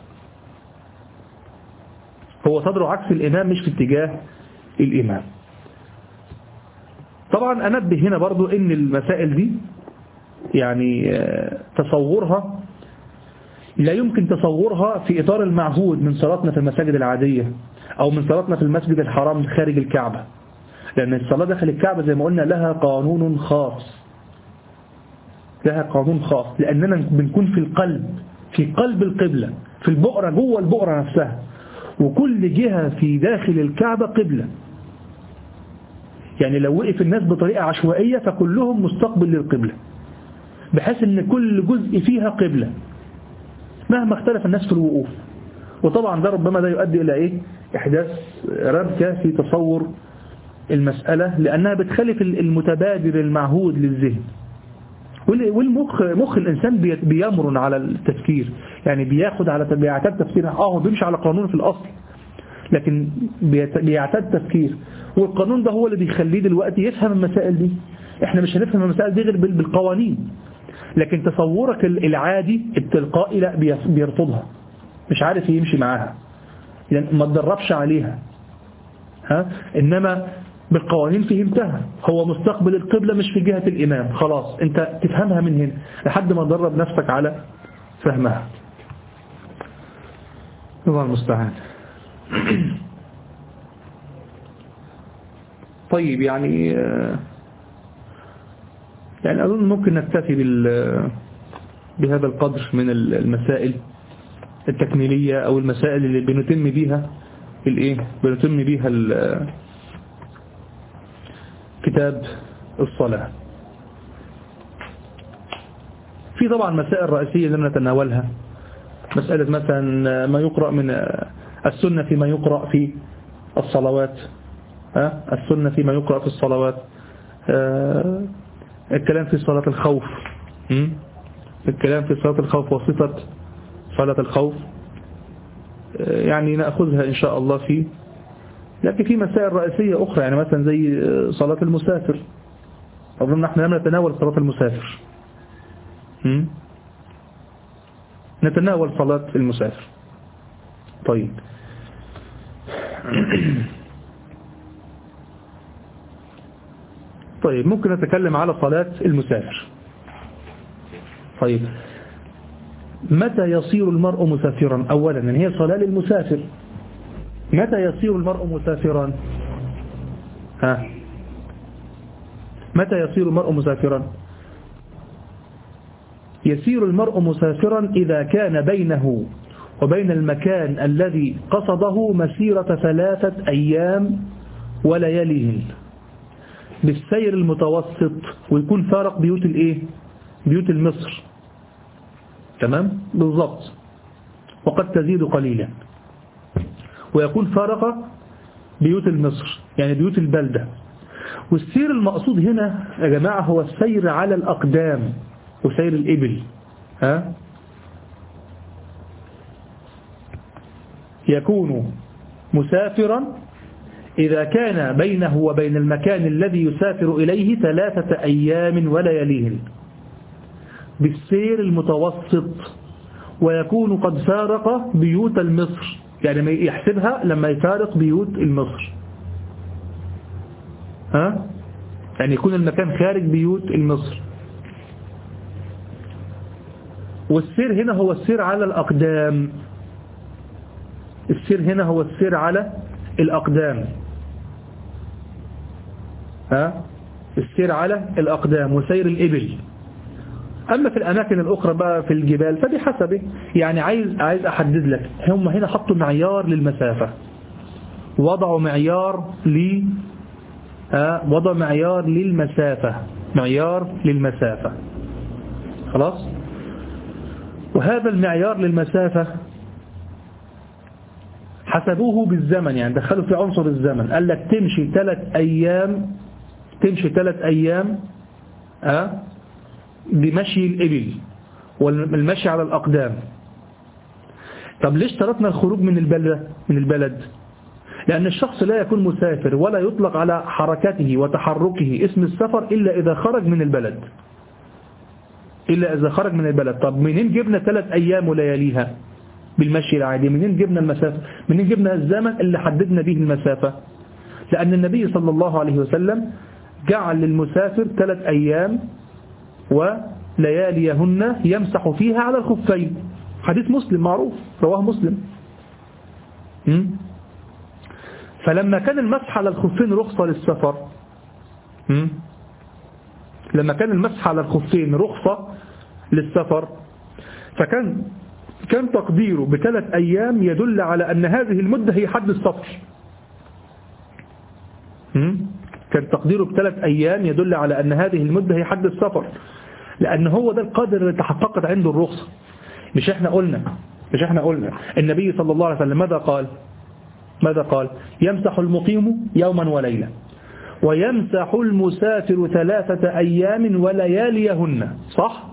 هو صدره عكس الإمام مش في اتجاه الإمام. طبعا أنبه هنا برضو إن المسائل دي يعني تصورها لا يمكن تصورها في إطار المعهود من صلاتنا في المساجد العادية أو من صلاتنا في المسجد الحرام خارج الكعبة، لأن الصلاة داخل الكعبة زي ما قلنا لها قانون خاص، لها قانون خاص، لأننا بنكون في القلب، في قلب القبلة، في البؤرة، جوه البؤرة نفسها، وكل جهة في داخل الكعبة قبلة. يعني لو وقف الناس بطريقة عشوائية فكلهم مستقبل للقبلة، بحيث ان كل جزء فيها قبلة مهما اختلف الناس في الوقوف. وطبعا ده ربما ده يؤدي الى ايه؟ احداث ربكة في تصور المسألة، لانها بتخالف المتبادر المعهود للذهن. والمخ مخ الانسان بيمرن على التفكير، يعني بياخد على بيعتاد تفكير، اه هو بيمشي على قانون في الاصل، لكن بيعتاد تفكير، والقانون ده هو اللي بيخليه دلوقتي يفهم المسائل دي. احنا مش هنفهم المسائل دي غير بالقوانين، لكن تصورك العادي التلقائي لا بيرفضها، مش عارف يمشي معاها، يعني ما تدربش عليها. ها؟ انما بالقوانين فهمتها، هو مستقبل القبلة مش في جهة الإمام، خلاص انت تفهمها من هنا لحد ما تدرب نفسك على فهمها. الله المستعان. طيب يعني يعني أظن ممكن نكتفي بهذا القدر من المسائل التكميلية أو المسائل اللي بنتم بيها الإيه بنتم بيها كتاب الصلاة. في طبعا مسائل رئيسية لم نتناولها، مسألة مثلا ما يقرأ من السنة فيما يقرأ في الصلوات، ها السنة فيما يقرأ في الصلوات، الكلام في صلاة الخوف، الكلام في صلاة الخوف وصفة صلاة الخوف، يعني نأخذها إن شاء الله فيه. لكن في مسائل رئيسية أخرى، يعني مثلا زي صلاة المسافر، أظن نحن لم نتناول صلاة المسافر، نتناول صلاة المسافر. طيب طيب ممكن نتكلم على صلاة المسافر. طيب متى يصير المرء مسافرا؟ أولا يعني هي صلاة للمسافر، متى يصير المرء مسافرا؟ ها متى يصير المرء مسافرا؟ يصير المرء مسافرا إذا كان بينه وبين المكان الذي قصده مسيرة ثلاثة أيام ولياليهن بالسير المتوسط، ويكون فارق بيوت الايه بيوت المصر، تمام بالضبط، وقد تزيد قليلا، ويكون فارق بيوت المصر يعني بيوت البلدة. والسير المقصود هنا يا جماعة هو السير على الأقدام وسير الإبل. ها يكون مسافرا إذا كان بينه وبين المكان الذي يسافر إليه ثلاثة أيام ولياليهن. بالسير المتوسط ويكون قد فارق بيوت المصر، يعني يحسبها لما يفارق بيوت المصر، ها؟ يعني يكون المكان خارج بيوت المصر. والسير هنا هو السير على الأقدام، السير هنا هو السير على الأقدام، ها؟ السير على الأقدام وسير الإبل. أما في الأماكن الأخرى بقى في الجبال فدي حسبه، يعني عايز عايز أحدد لك، هم هنا حطوا معيار للمسافة، وضعوا معيار ل ها وضع معيار للمسافة، معيار للمسافة، خلاص. وهذا المعيار للمسافة حسبوه بالزمن، يعني دخلوا في عنصر الزمن، قال لك تمشي ثلاث أيام، تمشي ثلاث أيام أه؟ بمشي الإبل والمشي على الأقدام. طب ليش اشترطنا الخروج من البلد من البلد؟ لأن الشخص لا يكون مسافر ولا يطلق على حركته وتحركه اسم السفر إلا إذا خرج من البلد، إلا إذا خرج من البلد. طب منين جبنا ثلاث أيام ولياليها بالمشي العادي؟ منين جبنا المسافة؟ منين جبنا الزمن اللي حددنا به المسافة؟ لأن النبي صلى الله عليه وسلم جعل للمسافر ثلاث أيام ولياليهن يمسح فيها على الخفين، حديث مسلم معروف رواه مسلم. م? فلما كان المسح على الخفين رخصة للسفر، م? لما كان المسح على الخفين رخصة للسفر، فكان كان تقديره بثلاث أيام يدل على أن هذه المدة هي حد السفر. م? كان تقديره بثلاث أيام يدل على أن هذه المدة هي حد السفر، لأن هو ده القدر اللي تحققت عنده الرخصة. مش احنا قلنا مش احنا قلنا النبي صلى الله عليه وسلم ماذا قال؟ ماذا قال؟ يمسح المقيم يوما وليلة ويمسح المسافر ثلاثة أيام ولياليهن، صح؟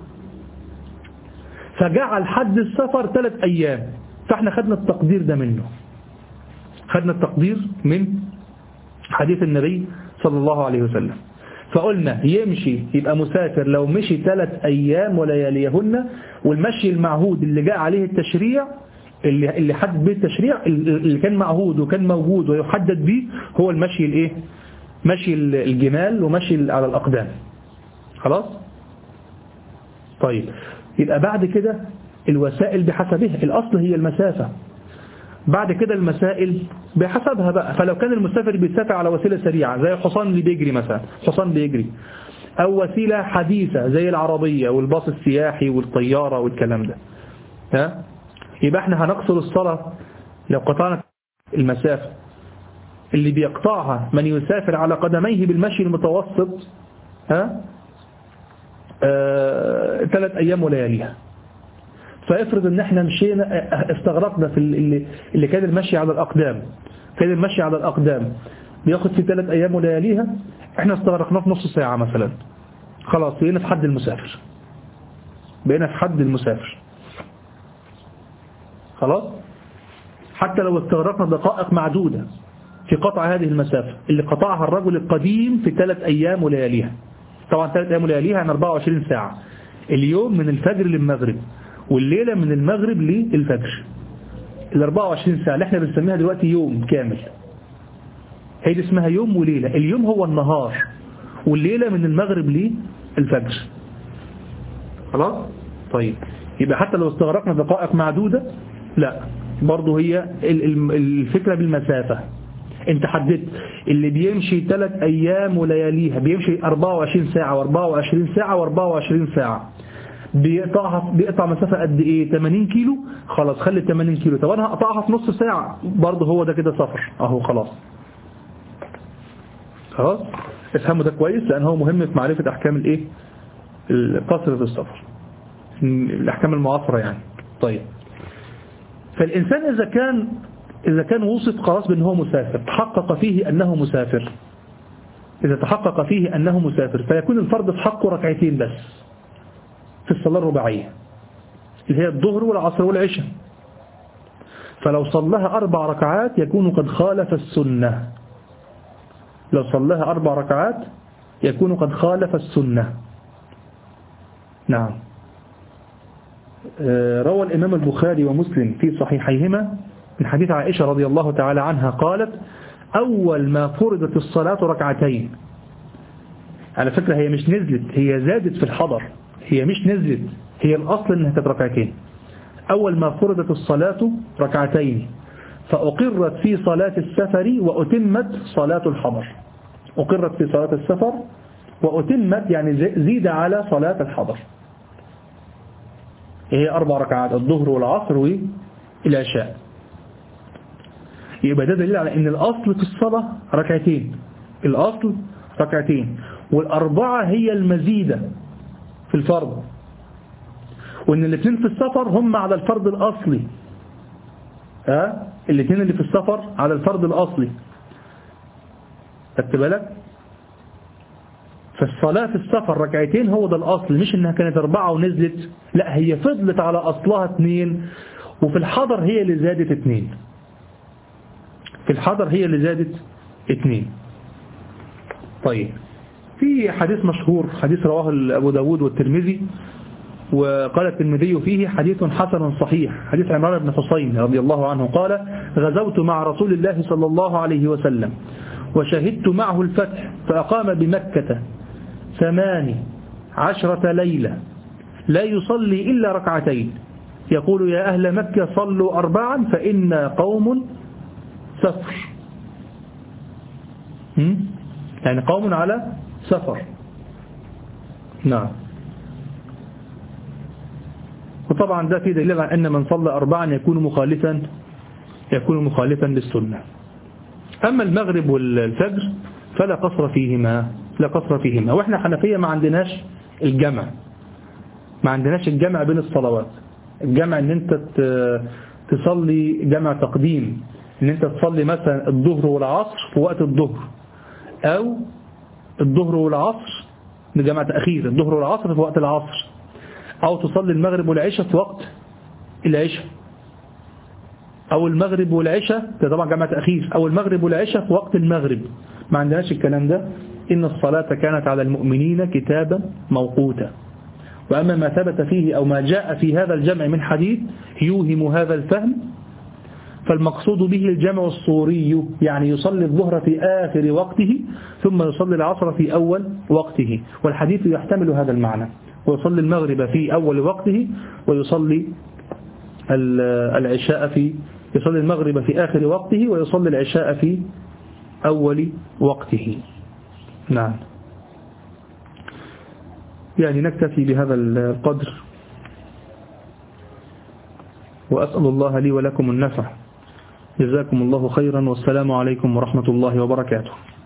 فجعل حد السفر ثلاث أيام، فاحنا خدنا التقدير ده منه، خدنا التقدير من حديث النبي صلى الله عليه وسلم. فقلنا يمشي يبقى مسافر لو مشي ثلاث أيام ولياليهن، والمشي المعهود اللي جاء عليه التشريع اللي اللي حدد به التشريع اللي كان معهود وكان موجود ويحدد به هو المشي الايه؟ مشي الجمال ومشي على الأقدام، خلاص. طيب يبقى بعد كده الوسائل بحسبها، الأصل هي المسافة، بعد كده المسائل بحسبها بقى. فلو كان المسافر بيسافر على وسيلة سريعة زي الحصان اللي بيجري مثلا، حصان بيجري، أو وسيلة حديثة زي العربية والباص السياحي والطيارة والكلام ده، ها؟ يبقى احنا هنقصر الصلاة لو قطعنا المسافة اللي بيقطعها من يسافر على قدميه بالمشي المتوسط، ها؟ آه... ثلاث أيام ولياليها. فافرض ان احنا مشينا استغرقنا في اللي, اللي كان المشي على الأقدام، كان المشي على الأقدام بياخد في ثلاث أيام ولياليها، احنا استغرقناه في نص ساعة مثلا، خلاص بقينا في حد المسافر، بقينا في حد المسافر، خلاص. حتى لو استغرقنا دقائق معدودة في قطع هذه المسافة اللي قطعها الرجل القديم في ثلاث أيام ولياليها. طبعا ثلاث أيام ولياليها يعني أربعة وعشرين ساعة، اليوم من الفجر للمغرب والليلة من المغرب للفجر، ال أربعة وعشرين ساعة اللي احنا بنسميها دلوقتي يوم كامل، هي دي اسمها يوم وليلة. اليوم هو النهار والليلة من المغرب للفجر، خلاص. طيب يبقى حتى لو استغرقنا دقائق معدودة لا، برضه هي الفكرة بالمسافة. انت حددت اللي بيمشي ثلاث أيام ولياليها بيمشي أربعة وعشرين ساعة وأربعة وعشرين ساعة وأربعة وعشرين ساعة، بيقطعها بيقطع مسافة قد ايه؟ ثمانين كيلو، خلاص خلي ثمانين كيلو. طب انا هقطعها في نص ساعة، برضه هو ده كده سفر اهو، خلاص خلاص. افهموا ده كويس لان هو مهم في معرفة احكام الايه؟ القصر في السفر، الاحكام المعاصرة يعني. طيب فالانسان اذا كان اذا كان وصف خلاص بان هو مسافر، تحقق فيه انه مسافر، اذا تحقق فيه انه مسافر فيكون الفرض في حقه ركعتين بس في الصلاة الرباعية اللي هي الظهر والعصر والعشاء. فلو صلىها أربع ركعات يكون قد خالف السنة، لو صلىها أربع ركعات يكون قد خالف السنة، نعم. روى الإمام البخاري ومسلم في صحيحيهما من حديث عائشة رضي الله تعالى عنها قالت أول ما فرضت الصلاة ركعتين. على فكرة هي مش نزلت، هي زادت في الحضر، هي مش نزلت، هي الأصل أنها كانت ركعتين. أول ما فرضت الصلاة ركعتين فأقرت في صلاة السفر وأتمت صلاة الحضر. أقرت في صلاة السفر وأتمت يعني زيد على صلاة الحضر. هي أربع ركعات، الظهر والعصر والعشاء. يبقى ده دليل على أن الأصل في الصلاة ركعتين، الأصل ركعتين، والأربعة هي المزيدة في الفرض، وأن الاثنين في السفر هم على الفرض الأصلي. أه؟ الاثنين اللي في السفر على الفرض الأصلي. خدت بالك؟ فالصلاة في السفر ركعتين هو ده الأصل، مش إنها كانت أربعة ونزلت، لا هي فضلت على أصلها اثنين، وفي الحضر هي اللي زادت اثنين. في الحضر هي اللي زادت اثنين. طيب، في حديث مشهور، حديث رواه أبو داود والترمذي، وقال الترمذي فيه حديث حسن صحيح، حديث عمران بن حسين رضي الله عنه قال: غزوت مع رسول الله صلى الله عليه وسلم وشهدت معه الفتح، فأقام بمكة ثمان عشرة ليلة لا يصلي إلا ركعتين، يقول: يا أهل مكة صلوا أربعا فإنا قوم سفر. يعني قوم على سفر. نعم. وطبعا ده في دليل على أن من صلى أربعا يكون مخالفا يكون مخالفا للسنة. أما المغرب والفجر فلا قصر فيهما لا قصر فيهما وإحنا حنفية ما عندناش الجمع ما عندناش الجمع بين الصلوات. الجمع ان انت تصلي جمع تقديم، ان انت تصلي مثلا الظهر والعصر في وقت الظهر، او الظهر والعصر بجمع تأخير، الظهر والعصر في وقت العصر، او تصلي المغرب والعشاء في وقت العشاء، او المغرب والعشاء ده طبعا جمع تأخير، او المغرب والعشاء في وقت المغرب. ما عندناش الكلام ده. إن الصلاة كانت على المؤمنين كتابا موقوتا. وأما ما ثبت فيه أو ما جاء في هذا الجمع من حديث يوهم هذا الفهم، فالمقصود به الجمع الصوري، يعني يصلي الظهر في آخر وقته ثم يصلي العصر في أول وقته، والحديث يحتمل هذا المعنى، ويصلي المغرب في أول وقته ويصلي العشاء في يصلي المغرب في آخر وقته ويصلي العشاء في أول وقته. نعم. يعني نكتفي بهذا القدر، وأسأل الله لي ولكم النفع. جزاكم الله خيرا، والسلام عليكم ورحمة الله وبركاته.